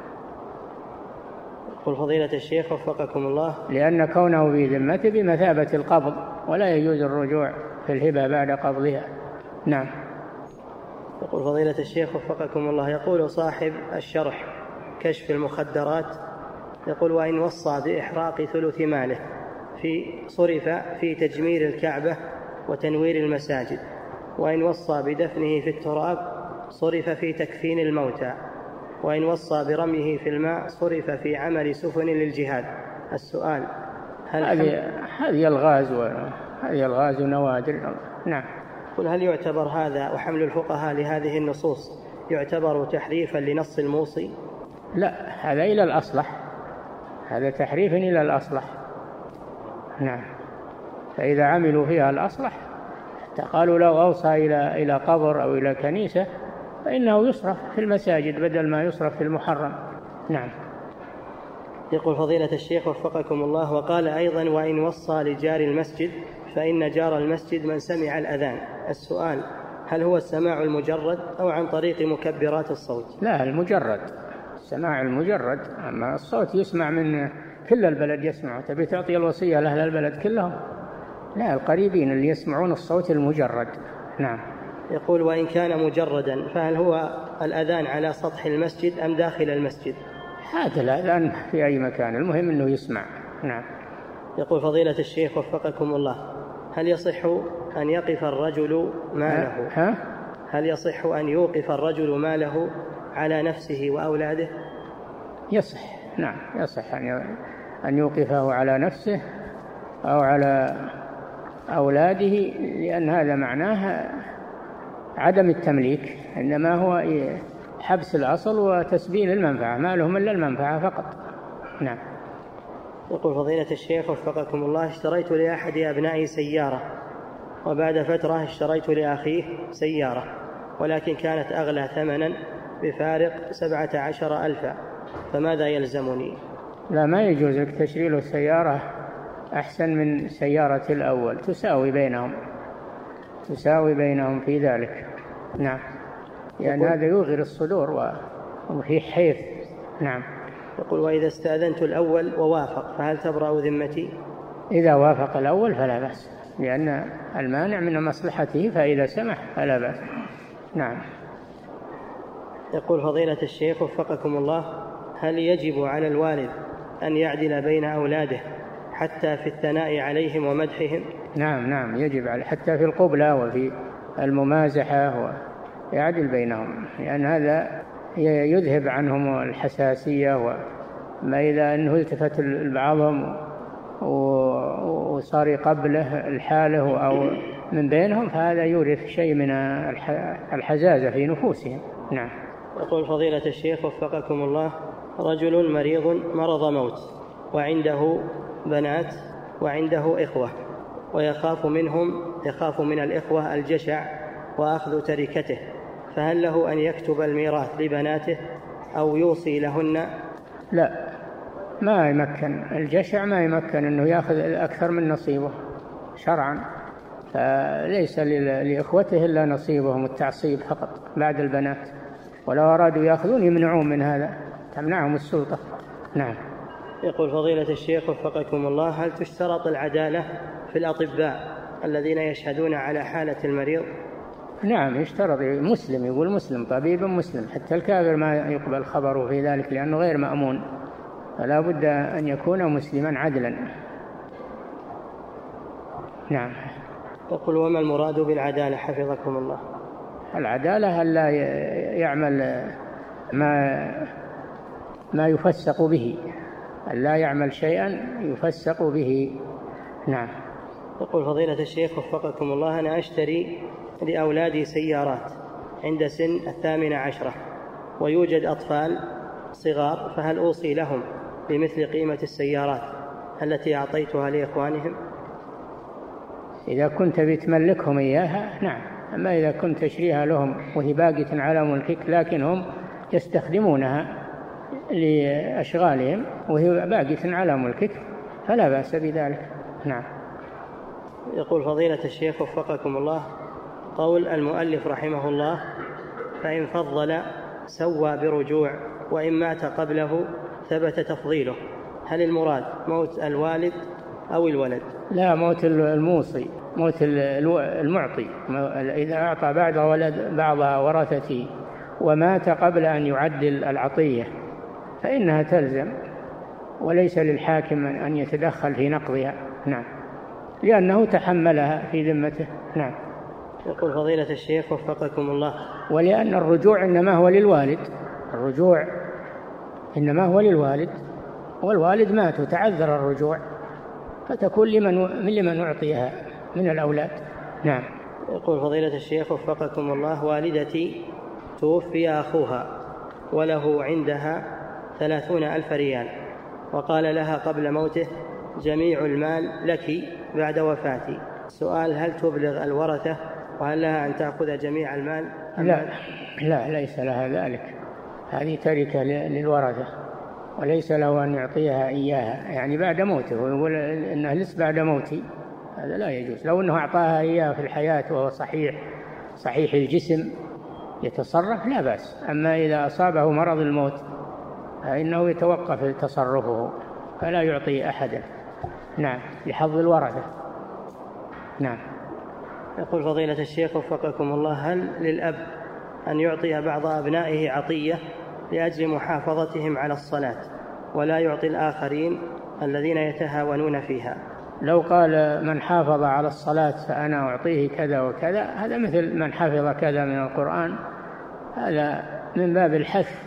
قل فضيلة الشيخ وفقكم الله: لأن كونه في ذمته بمثابة القبض، ولا يجوز الرجوع في الهبة بعد قبضها. نعم. يقول فضيلة الشيخ وفقكم الله: يقول صاحب الشرح كشف المخدرات، يقول: وإن وصى بإحراق ثلث ماله في صرف في تجمير الكعبة وتنوير المساجد، وإن وصى بدفنه في التراب صرف في تكفين الموتى، وإن وصى برميه في الماء صرف في عمل سفن للجهاد. السؤال: هل هذه هذه الغاز وهذه الغاز ونوادر. نعم. قل: هل يعتبر هذا وحمل الفقهاء لهذه النصوص يعتبر تحريفا لنص الموصي؟ لا، هذا إلى الأصلح، هذا تحريف إلى الأصلح. نعم. فإذا عملوا فيها الأصلح، قالوا لو أوصى إلى إلى قبر أو إلى كنيسة فإنه يصرف في المساجد بدل ما يصرف في المحرم. نعم. يقول فضيلة الشيخ وفقكم الله: وقال أيضا: وإن وصى لجار المسجد فإن جار المسجد من سمع الأذان. السؤال: هل هو السماع المجرد أو عن طريق مكبرات الصوت؟ لا، المجرد، السماع المجرد، أما الصوت يسمع من كل البلد يسمع. تبي تعطي الوصية لأهل البلد كلهم؟ لا، القريبين اللي يسمعون الصوت المجرد. نعم. يقول: وإن كان مجردا فهل هو الأذان على سطح المسجد أم داخل المسجد؟ هذا الأذان في أي مكان، المهم أنه يسمع. نعم. يقول فضيلة الشيخ وفقكم الله: هل يصح أن يقف الرجل ماله ها؟ هل يصح أن يوقف الرجل ماله على نفسه وأولاده؟ يصح، نعم، يصح أن يوقفه على نفسه أو على أولاده، لأن هذا معناه عدم التمليك، إنما هو حبس الأصل وتسبيل المنفعة، ما لهم إلا المنفعة فقط. نعم. يقول فضيلة الشيخ وفقكم الله: اشتريت لأحد أبنائي سيارة، وبعد فترة اشتريت لأخيه سيارة، ولكن كانت أغلى ثمنا بفارق سبعة عشر ألفا، فماذا يلزمني؟ لا، ما يجوز لك تشتري له سيارة أحسن من سيارة الأول، تساوي بينهم تساوي بينهم في ذلك. نعم، لأن يعني هذا يغير الصدور وفي حيف. نعم. يقول: وإذا استأذنت الأول ووافق فهل تبرأ ذمتي؟ إذا وافق الأول فلا بأس، لأن المانع من مصلحته، فإذا سمح فلا بأس. نعم. يقول فضيلة الشيخ وفقكم الله: هل يجب على الوالد أن يعدل بين أولاده حتى في الثناء عليهم ومدحهم؟ نعم نعم يجب عليه، حتى في القبلة وفي الممازحة ويعدل بينهم، لأن هذا يذهب عنهم الحساسية، وما إذا أنه التفت بعضهم وصار قبله الحاله أو من بينهم، فهذا يورث شيء من الحزازة في نفوسهم. نعم. يقول فضيلة الشيخ وفقكم الله: رجل مريض مرض موت، وعنده بنات وعنده إخوة، ويخاف منهم يخاف من الإخوة الجشع وأخذ تركته، فهل له أن يكتب الميراث لبناته أو يوصي لهن؟ لا، ما يمكن الجشع، ما يمكن أنه يأخذ أكثر من نصيبه شرعا، فليس لإخوته إلا نصيبهم التعصيب فقط بعد البنات، ولو أرادوا يأخذون يمنعون من هذا، تمنعهم السلطة. نعم. يقول فضيلة الشيخ وفقكم الله: هل تشترط العدالة في الأطباء الذين يشهدون على حالة المريض؟ نعم يشترط، مسلم، يقول مسلم، طبيب مسلم، حتى الكافر ما يقبل خبره في ذلك لأنه غير مأمون، فلا بد أن يكون مسلما عدلا. نعم. يقول: وما المراد بالعدالة حفظكم الله؟ العدالة ألا يعمل ما ما يفسق به، ألا يعمل شيئا يفسق به. نعم. يقول فضيلة الشيخ وفقكم الله: أنا أشتري لأولادي سيارات عند سن الثامنة عشرة، ويوجد أطفال صغار، فهل أوصي لهم بمثل قيمة السيارات التي أعطيتها لإخوانهم؟ إذا كنت بتملكهم إياها نعم، أما إذا كنت تشريها لهم وهي باقية على ملكك لكن هم يستخدمونها لأشغالهم وهي باقية على ملكك فلا بأس بذلك. نعم. يقول فضيلة الشيخ وفقكم الله: قول المؤلف رحمه الله: فإن فضل سوى برجوع، وإن مات قبله ثبت تفضيله، هل المراد موت الوالد أو الولد؟ لا، موت الموصي، موت المعطي، إذا أعطى بعض ولد بعض ورثته ومات قبل أن يعدل العطية فإنها تلزم، وليس للحاكم أن يتدخل في نقضها. نعم، لأنه تحملها في ذمته. نعم. يقول فضيلة الشيخ وفقكم الله: ولأن الرجوع إنما هو للوالد، الرجوع إنما هو للوالد، والوالد مات وتعذر الرجوع، فتكون لمن لمن أعطيها من الأولاد. نعم. يقول فضيلة الشيخ وفقكم الله: والدتي توفي أخوها وله عندها ثلاثون ألف ريال، وقال لها قبل موته: جميع المال لك بعد وفاتي. السؤال: هل تبلغ الورثة وهل لها أن تأخذ جميع المال؟ لا لا، ليس لها ذلك، هذه تركة للورثة وليس له أن يعطيها إياها يعني بعد موته، ويقول إنه لسه بعد موتي، هذا لا يجوز. لو أنه أعطاها إياها في الحياة وهو صحيح صحيح الجسم يتصرف لا بأس، أما إذا أصابه مرض الموت فإنه يتوقف تصرفه فلا يعطي أحدا. نعم، لحظ الورثة. نعم. يقول فضيلة الشيخ وفقكم الله: هل للأب أن يعطي بعض أبنائه عطية لأجل محافظتهم على الصلاة ولا يعطي الآخرين الذين يتهاونون فيها؟ لو قال من حافظ على الصلاة فأنا أعطيه كذا وكذا، هذا مثل من حفظ كذا من القرآن، هذا من باب الحث،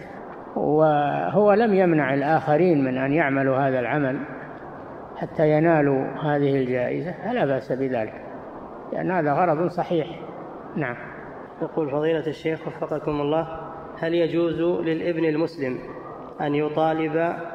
وهو لم يمنع الآخرين من أن يعملوا هذا العمل حتى ينالوا هذه الجائزة، فلا بأس بذلك، لأن هذا غرض صحيح. نعم. يقول فضيلة الشيخ وفقكم الله: هل يجوز للابن المسلم أن يطالب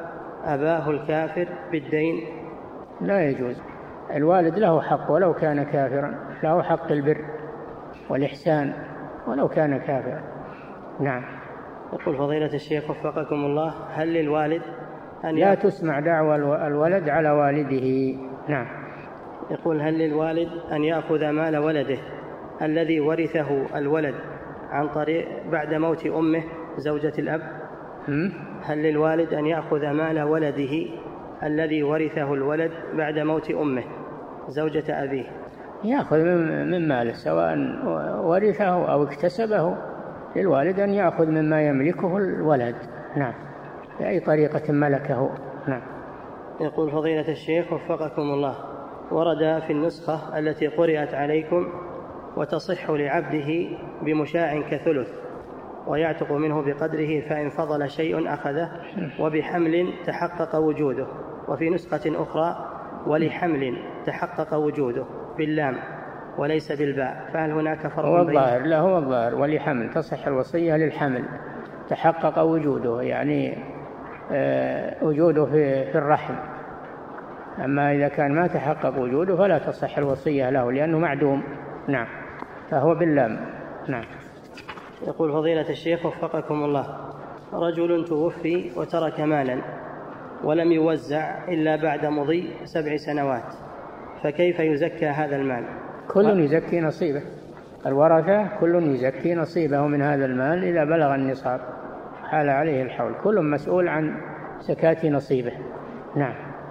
أباه الكافر بالدين؟ لا يجوز. الوالد له حق ولو كان كافرا، له حق البر والإحسان ولو كان كافرا. نعم. يقول فضيلة الشيخ وفقكم الله، هل للوالد أن لا تسمع دعوى الولد على والده. نعم. يقول هل للوالد أن يأخذ مال ولده الذي ورثه الولد عن طريق بعد موت أمه زوجة الأب؟ م? هل للوالد أن يأخذ مال ولده الذي ورثه الولد بعد موت أمه زوجة أبيه؟ يأخذ من ماله سواء ورثه أو اكتسبه، للوالد أن يأخذ مما يملكه الولد. نعم، بأي طريقة ملكه. نعم. يقول فضيلة الشيخ وفقكم الله، ورد في النسخة التي قرأت عليكم وتصح لعبده بمشاع كثلث ويعتق منه بقدره فإن فضل شيء أخذه وبحمل تحقق وجوده، وفي نسخة أخرى ولحمل تحقق وجوده باللام وليس بالباء، فهل هناك فرق؟ هو الظاهر، لا هو الظاهر ولحمل، تصح الوصية للحمل تحقق وجوده، يعني آه وجوده في, في الرحم. أما إذا كان ما تحقق وجوده فلا تصح الوصية له لأنه معدوم. نعم، فهو باللام. نعم. يقول فضيلة الشيخ وفقكم الله، رجل توفي وترك مالا ولم يوزع إلا بعد مضي سبع سنوات، فكيف يزكى هذا المال؟ كل يزكي نصيبه، الورثة كل يزكي نصيبه من هذا المال إذا بلغ النصاب حال عليه الحول، كل مسؤول عن زكاة نصيبه. نعم.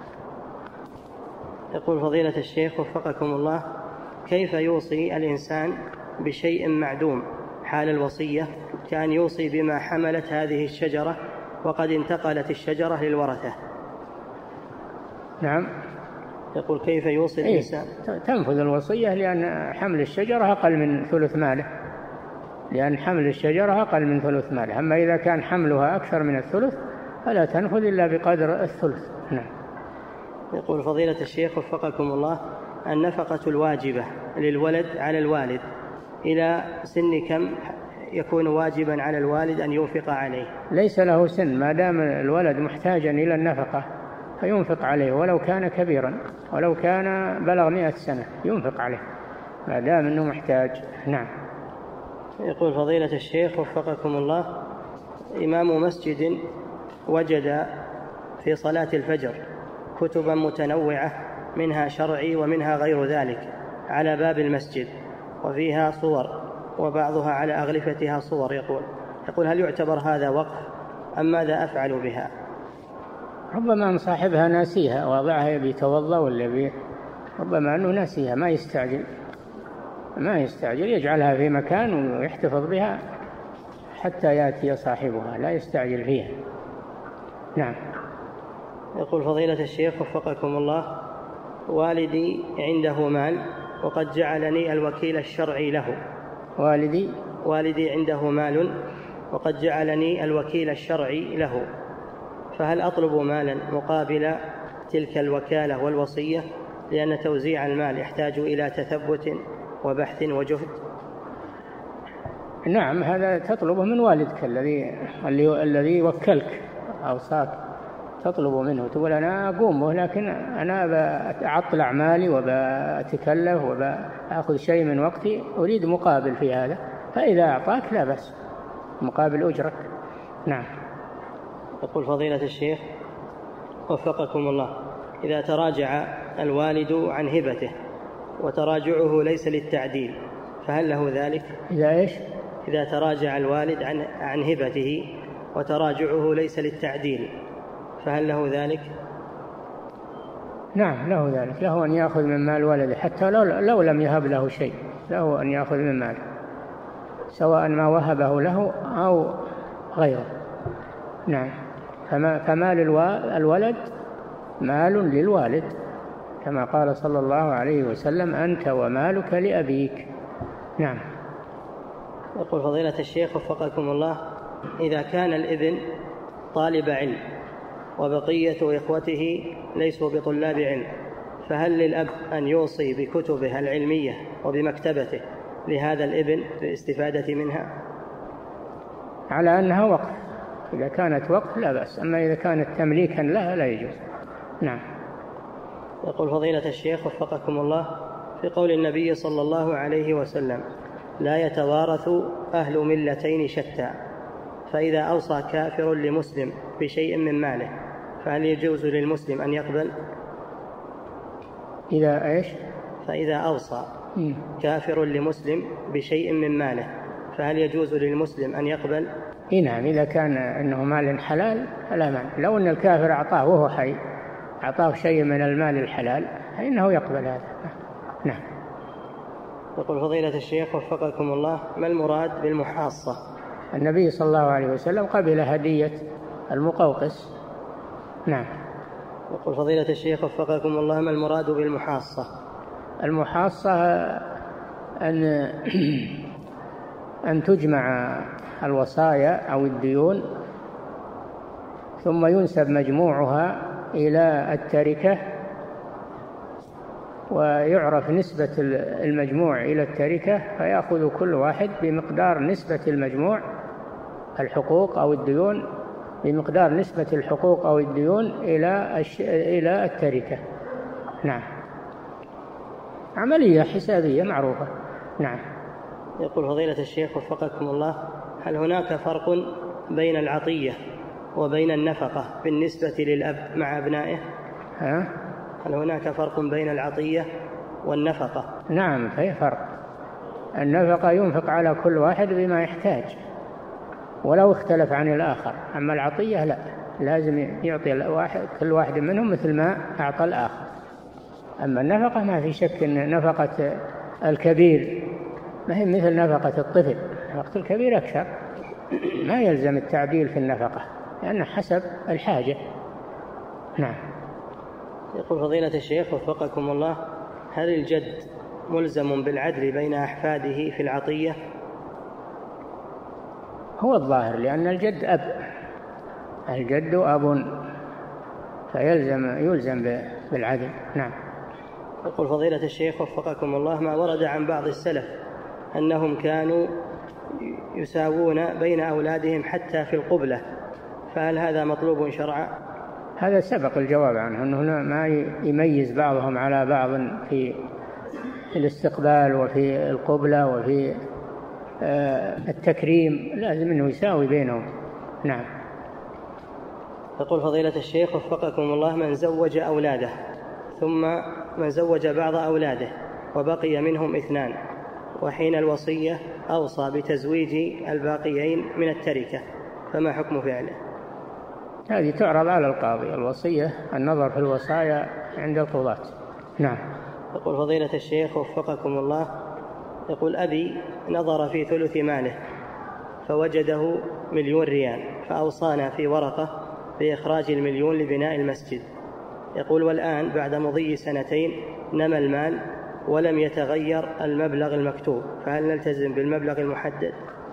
يقول فضيلة الشيخ وفقكم الله، كيف يوصي الإنسان بشيء معدوم حال الوصية كأن يوصي بما حملت هذه الشجرة وقد انتقلت الشجرة للورثة؟ نعم. يقول كيف يوصي إيه؟ الإنسان؟ تنفذ الوصية لأن حمل الشجرة أقل من ثلث ماله، لأن حمل الشجرة أقل من ثلث ماله. أما إذا كان حملها أكثر من الثلث فلا تنفذ إلا بقدر الثلث. نعم. يقول فضيلة الشيخ وفقكم الله، النفقة الواجبة للولد على الوالد إلى سن كم يكون واجبا على الوالد أن ينفق عليه؟ ليس له سن، ما دام الولد محتاجا إلى النفقة فينفق عليه ولو كان كبيرا، ولو كان بلغ مئة سنة ينفق عليه ما دام أنه محتاج. نعم. يقول فضيلة الشيخ وفقكم الله، إمام مسجد وجد في صلاة الفجر كتبا متنوعة منها شرعي ومنها غير ذلك على باب المسجد وفيها صور وبعضها على أغلفتها صور، يقول يقول هل يعتبر هذا وقف أم ماذا أفعل بها؟ ربما من صاحبها ناسيها وضعها يبي يتوضأ ولا بيه، ربما أنه ناسيها، ما يستعجل ما يستعجل يجعلها في مكان ويحتفظ بها حتى يأتي صاحبها، لا يستعجل فيها. نعم. يقول فضيلة الشيخ وفقكم الله، والدي عنده مال وقد جعلني الوكيل الشرعي له. والدي والدي عنده مال وقد جعلني الوكيل الشرعي له، فهل أطلب مالا مقابل تلك الوكالة والوصية، لأن توزيع المال يحتاج إلى تثبت وبحث وجهد؟ نعم، هذا تطلبه من والدك الذي الذي وكلك أوصاك، تطلب منه، تقول أنا أقوم به لكن أنا بأعطل أعمالي وبأتكلف وبأخذ شيء من وقتي، أريد مقابل في هذا، فإذا أعطاك لا بأس، مقابل أجرك. نعم. يقول فضيلة الشيخ وفقكم الله، إذا تراجع الوالد عن هبته وتراجعه ليس للتعديل فهل له ذلك؟ إذا إيش؟ إذا تراجع الوالد عن عن هبته وتراجعه ليس للتعديل فهل له ذلك؟ نعم له ذلك، له أن يأخذ من مال ولده حتى لو, لو لم يهب له شيء، له أن يأخذ من ماله سواء ما وهبه له أو غيره. نعم. فما فمال الولد مال للوالد كما قال صلى الله عليه وسلم أنت ومالك لأبيك. نعم. يقول فضيلة الشيخ وفقكم الله، إذا كان الابن طالب علم وبقية إخوته ليسوا بطلاب علم فهل للأب أن يوصي بكتبه العلمية وبمكتبته لهذا الابن للاستفادة منها؟ على أنها وقف، إذا كانت وقف لا بأس، أما إذا كانت تمليكا لها لا يجوز. نعم. يقول فضيلة الشيخ وفقكم الله، في قول النبي صلى الله عليه وسلم: لا يتوارث أهل ملتين شتى، فإذا أوصى كافر لمسلم بشيء من ماله فهل يجوز للمسلم أن يقبل؟ إذا إيش؟ فإذا أوصى كافر لمسلم بشيء من ماله فهل يجوز للمسلم أن يقبل؟ إيه نعم، إذا كان أنه مال حلال فلا مانع. لو أن الكافر أعطاه وهو حي، أعطاه شيء من المال الحلال فإنه يقبل هذا. نعم. يقول فضيلة الشيخ وفقكم الله: ما المراد بالمحاصة؟ النبي صلى الله عليه وسلم قبل هدية المقوقس. نعم. يقول فضيلة الشيخ وفقكم الله: ما المراد بالمحاصة؟ المحاصة أن أن تجمع الوصايا أو الديون ثم ينسب مجموعها إلى التركة، ويعرف نسبة المجموع إلى التركة، فيأخذ كل واحد بمقدار نسبة المجموع الحقوق أو الديون، بمقدار نسبة الحقوق أو الديون إلى إلى التركة. نعم. عملية حسابية معروفة. نعم. يقول فضيلة الشيخ وفقكم الله: هل هناك فرق بين العطية وبين النفقة بالنسبة للأب مع أبنائه؟ ها؟ هل هناك فرق بين العطية والنفقة؟ نعم، في فرق. النفقة ينفق على كل واحد بما يحتاج ولو اختلف عن الآخر، أما العطية لا، لازم يعطي الواحد كل واحد منهم مثل ما أعطى الآخر. أما النفقة ما في شك أن نفقة الكبير ما هي مثل نفقة الطفل، نفقة الكبير أكثر، ما يلزم التعديل في النفقة لأن حسب الحاجة. نعم. يقول فضيلة الشيخ وفقكم الله: هل الجد ملزم بالعدل بين أحفاده في العطية؟ هو الظاهر، لأن الجد أب، الجد أب، فيلزم يلزم بالعدل. نعم. يقول فضيلة الشيخ وفقكم الله: ما ورد عن بعض السلف أنهم كانوا يساوون بين أولادهم حتى في القبلة، فهل هذا مطلوب شرعا؟ هذا سبق الجواب عنه، أنه ما يميز بعضهم على بعض في الاستقبال وفي القبلة وفي التكريم، لازم أنه يساوي بينهم. نعم. يقول فضيلة الشيخ وفقكم الله: من زوج أولاده ثم من زوج بعض أولاده وبقي منهم اثنان، وحين الوصية أوصى بتزويج الباقيين من التركة، فما حكم فعله؟ هذه تعرض على القاضي، الوصية النظر في الوصايا عند القضاة. نعم. يقول فضيلة الشيخ وفقكم الله: يقول أبي نظر في ثلث ماله فوجده مليون ريال، فأوصانا في ورقة بإخراج المليون لبناء المسجد. يقول والآن بعد مضي سنتين نمى المال ولم يتغير المبلغ المكتوب، فهل نلتزم بالمبلغ المحدد؟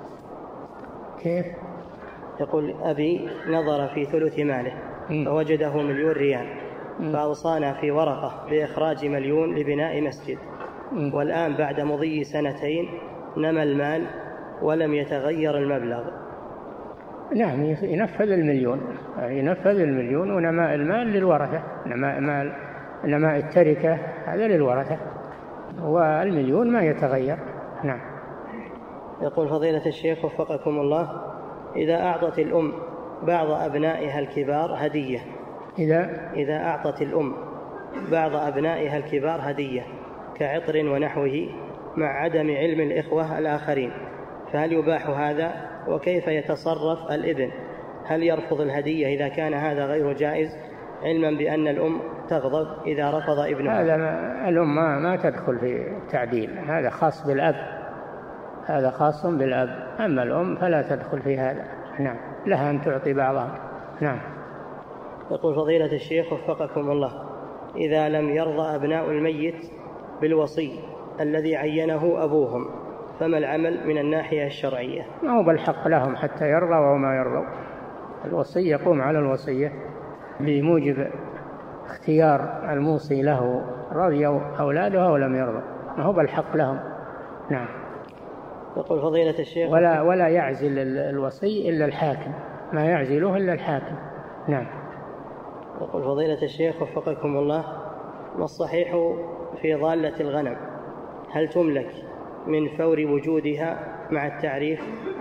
كيف؟ يقول أبي نظر في ثلث ماله فوجده مليون ريال، فأوصانا في ورقة بإخراج مليون لبناء مسجد، والآن بعد مضي سنتين نمى المال ولم يتغير المبلغ. نعم، ينفذ المليون، ينفذ المليون، ونماء المال للورثة، نماء مال نماء التركة هذا للورثة، والمليون ما يتغير. نعم. يقول فضيلة الشيخ وفقكم الله: إذا أعطت الأم بعض أبنائها الكبار هدية إذا إذا أعطت الأم بعض أبنائها الكبار هدية كعطر ونحوه مع عدم علم الإخوة الآخرين، فهل يباح هذا؟ وكيف يتصرف الابن؟ هل يرفض الهدية إذا كان هذا غير جائز، علما بأن الأم تغضب إذا رفض ابنها؟ هذا الأم ما, ما تدخل في التعديل، هذا خاص بالأب، هذا خاص بالأب، أما الأم فلا تدخل في هذا. نعم، لها أن تعطي بعضها. نعم. يقول فضيلة الشيخ وفقكم الله: إذا لم يرضى أبناء الميت بالوصي الذي عينه أبوهم فما العمل من الناحية الشرعية؟ ما هو بالحق لهم حتى يرضى وما يرضوا، الوصي يقوم على الوصية بموجب اختيار الموصي له، رضي أولاده ولم يرضوا، ما هو بالحق لهم. نعم. يقول فضيلة الشيخ: ولا ولا يعزل الوصي إلا الحاكم، ما يعزله إلا الحاكم. نعم. يقول فضيلة الشيخ وفقكم الله: ما الصحيح في ضالة الغنم؟ هل تملك من فور وجودها مع التعريف؟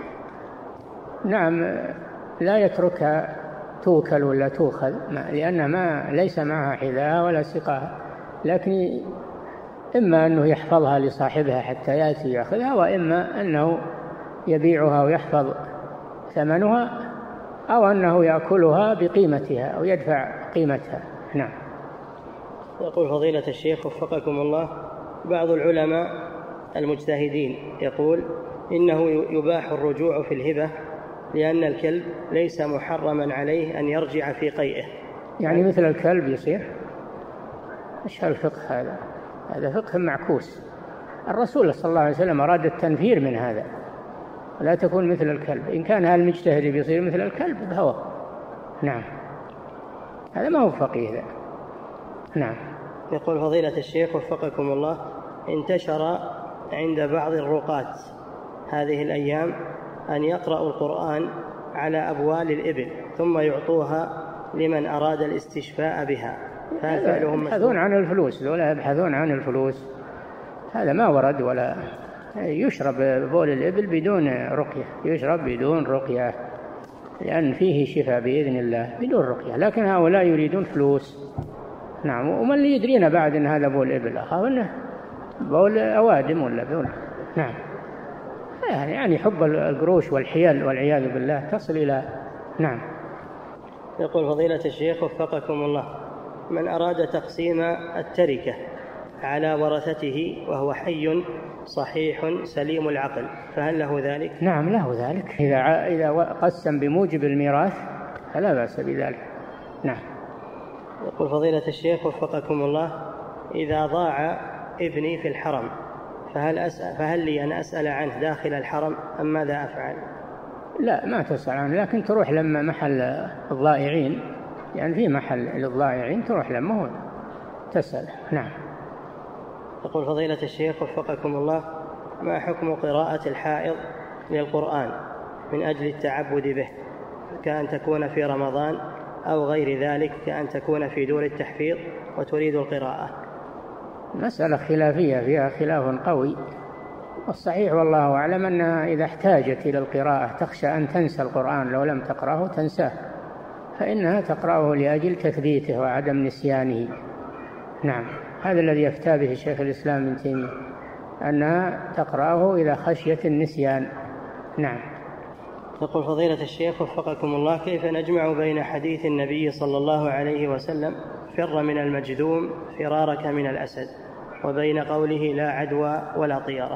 نعم، لا يتركها توكل ولا تؤخذ، لأن ما ليس معها حذاء ولا سقاها، لكن إما أنه يحفظها لصاحبها حتى يأتي يأخذها، وإما أنه يبيعها ويحفظ ثمنها، أو أنه يأكلها بقيمتها أو يدفع قيمتها. نعم. يقول فضيلة الشيخ وفقكم الله: بعض العلماء المجتهدين يقول إنه يباح الرجوع في الهبة لأن الكلب ليس محرما عليه أن يرجع في قيئه. يعني مثل الكلب يصير؟ إيش هالفقه هذا؟ هذا فقه معكوس. الرسول صلى الله عليه وسلم أراد التنفير من هذا، لا تكون مثل الكلب. إن كان هالمجتهد بيصير مثل الكلب بهوى. نعم، هذا ما هو فقيه ذا. نعم. يقول فضيلة الشيخ وفقكم الله: انتشر عند بعض الرقاة هذه الأيام أن يقرأوا القرآن على أبوال الإبل ثم يعطوها لمن أراد الاستشفاء بها، فهل فعلهم يبحثون عن الفلوس؟ ذولا يبحثون عن الفلوس، هذا ما ورد. ولا يشرب بول الإبل بدون رقية، يشرب بدون رقية، لأن فيه شفاء بإذن الله بدون رقية، لكن هؤلاء يريدون فلوس. نعم. ومن اللي يدرينا بعد أن هذا بول إبل؟ أخاف أنه بول أوادم ولا بول. نعم. يعني حب القروش والحيل والعياذ بالله تصل إلى. نعم. يقول فضيلة الشيخ وفقكم الله: من أراد تقسيم التركة على ورثته وهو حي صحيح سليم العقل فهل له ذلك؟ نعم له ذلك، إذا إذا قسم بموجب الميراث فلا بأس بذلك. نعم. يقول فضيلة الشيخ وفقكم الله: إذا ضاع ابني في الحرم فهل أسأل فهل لي أن أسأل عنه داخل الحرم أم ماذا أفعل؟ لا، ما تسأل عنه، لكن تروح لما محل الضائعين، يعني في محل للضائعين تروح لما هو تسأل. نعم. يقول فضيلة الشيخ وفقكم الله: ما حكم قراءة الحائض للقرآن من أجل التعبد به، كأن تكون في رمضان أو غير ذلك، كأن تكون في دور التحفيظ وتريد القراءة؟ مسألة خلافية فيها خلاف قوي، والصحيح والله أعلم أنها إذا احتاجت إلى القراءة تخشى أن تنسى القرآن لو لم تقرأه تنساه، فإنها تقرأه لأجل تثبيته وعدم نسيانه. نعم، هذا الذي يفتى به الشيخ الإسلام ابن تيمية، أنها تقرأه إذا خشية النسيان. نعم. يقول فضيلة الشيخ وفقكم الله: كيف نجمع بين حديث النبي صلى الله عليه وسلم فر من المجذوم فرارك من الأسد وبين قوله لا عدوى ولا طيرة؟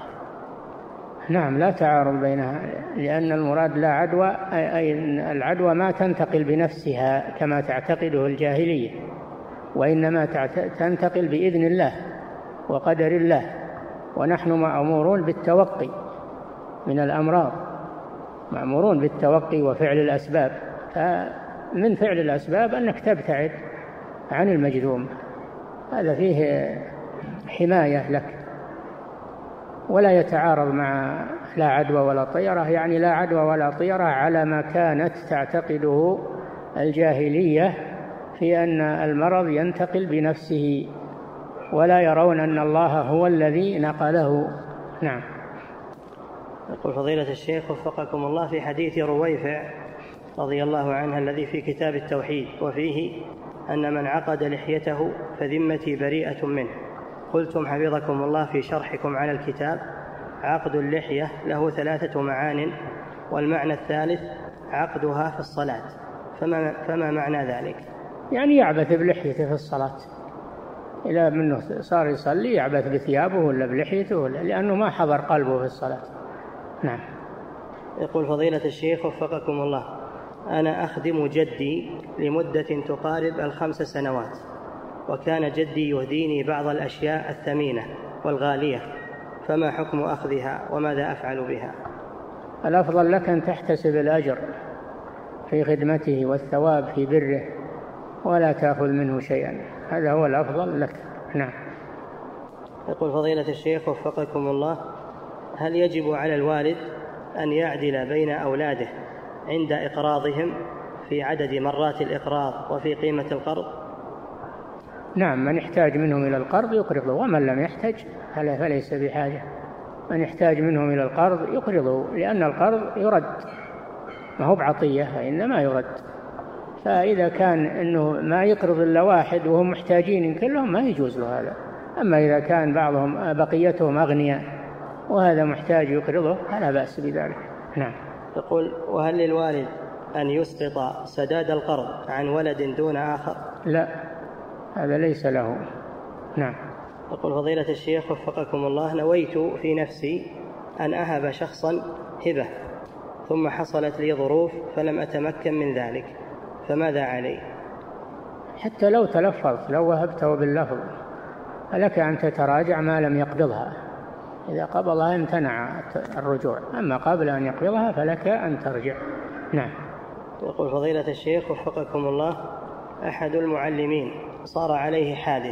نعم، لا تعارض بينها، لأن المراد لا عدوى أي العدوى ما تنتقل بنفسها كما تعتقده الجاهلية، وإنما تنتقل بإذن الله وقدر الله، ونحن مأمورون بالتوقي من الأمراض، مأمورون بالتوقي وفعل الأسباب، فمن فعل الأسباب أنك تبتعد عن المجذوم، هذا فيه حماية لك، ولا يتعارض مع لا عدوى ولا طيرة، يعني لا عدوى ولا طيرة على ما كانت تعتقده الجاهلية في أن المرض ينتقل بنفسه، ولا يرون أن الله هو الذي نقله. نعم. يقول فضيلة الشيخ وفقكم الله: في حديث رويفع رضي الله عنها الذي في كتاب التوحيد وفيه أن من عقد لحيته فذمتي بريئة منه، قلتم حفظكم الله في شرحكم على الكتاب: عقد اللحية له ثلاثة معان، والمعنى الثالث عقدها في الصلاة، فما, فما معنى ذلك؟ يعني يعبث بلحيته في الصلاة، إلى منه صار يصلي يعبث بثيابه ولا بلحيته ولا، لأنه ما حضر قلبه في الصلاة. نعم. يقول فضيلة الشيخ وفقكم الله: أنا أخدم جدي لمدة تقارب الخمس سنوات، وكان جدي يهديني بعض الأشياء الثمينة والغالية، فما حكم أخذها وماذا أفعل بها؟ الأفضل لك أن تحتسب الأجر في خدمته والثواب في بره، ولا تأخذ منه شيئا، هذا هو الأفضل لك. نعم. يقول فضيلة الشيخ وفقكم الله: هل يجب على الوالد أن يعدل بين أولاده عند إقراضهم في عدد مرات الإقراض وفي قيمة القرض؟ نعم، من يحتاج منهم إلى القرض يقرضه، ومن لم يحتج فليس بحاجة. من يحتاج منهم إلى القرض يقرضه، لأن القرض يرد، ما هو بعطية وإنما يرد. فإذا كان أنه ما يقرض إلا واحد وهم محتاجين كلهم ما يجوز له هذا. أما إذا كان بعضهم بقيتهم أغنياء وهذا محتاج يقرضه فلا بأس بذلك. نعم. يقول: وهل للوالد أن يسقط سداد القرض عن ولد دون آخر؟ لا، هذا ليس له. نعم. يقول: فضيلة الشيخ وفقكم الله، نويت في نفسي أن أهب شخصا هبة ثم حصلت لي ظروف فلم أتمكن من ذلك، فماذا علي؟ حتى لو تلفظ، لو وهبته باللفظ فلك أن تتراجع ما لم يقبضها. إذا قبضها امتنع الرجوع، أما قبل أن يقبضها فلك أن ترجع. نعم. يقول: فضيلة الشيخ وفقكم الله، أحد المعلمين صار عليه حادث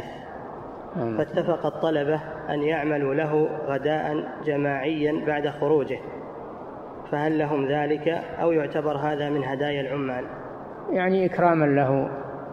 فاتفق الطلبة أن يعملوا له غداء جماعيا بعد خروجه، فهل لهم ذلك أو يعتبر هذا من هدايا العمال؟ يعني إكراما له،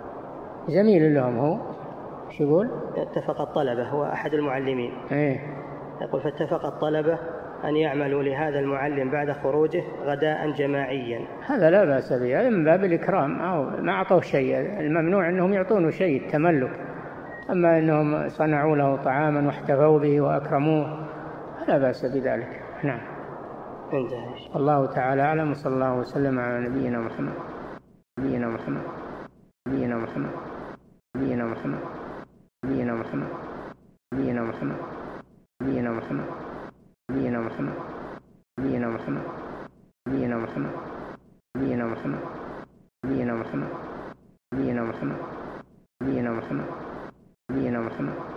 زميل لهم هو. ايش يقول؟ اتفق الطلبة، هو أحد المعلمين. ايه. يقول: فاتفق الطلبة أن يعملوا لهذا المعلم بعد خروجه غداء جماعيا. هذا لا بأس به، هذا من باب الإكرام، أو ما أعطوه شيء. الممنوع أنهم يعطونه شيء التملك، أما أنهم صنعوا له طعاما واحتفوا به وأكرموه فلا بأس بذلك. نعم. انتهى. الله تعالى أعلم، وصلى الله وسلم على نبينا محمد نبينا محمد نبينا محمد نبينا محمد نبينا محمد نبينا محمد نبينا محمد نبينا محمد نبينا محمد نبينا محمد نبينا محمد نبينا محمد نبينا محمد نبينا محمد نبينا محمد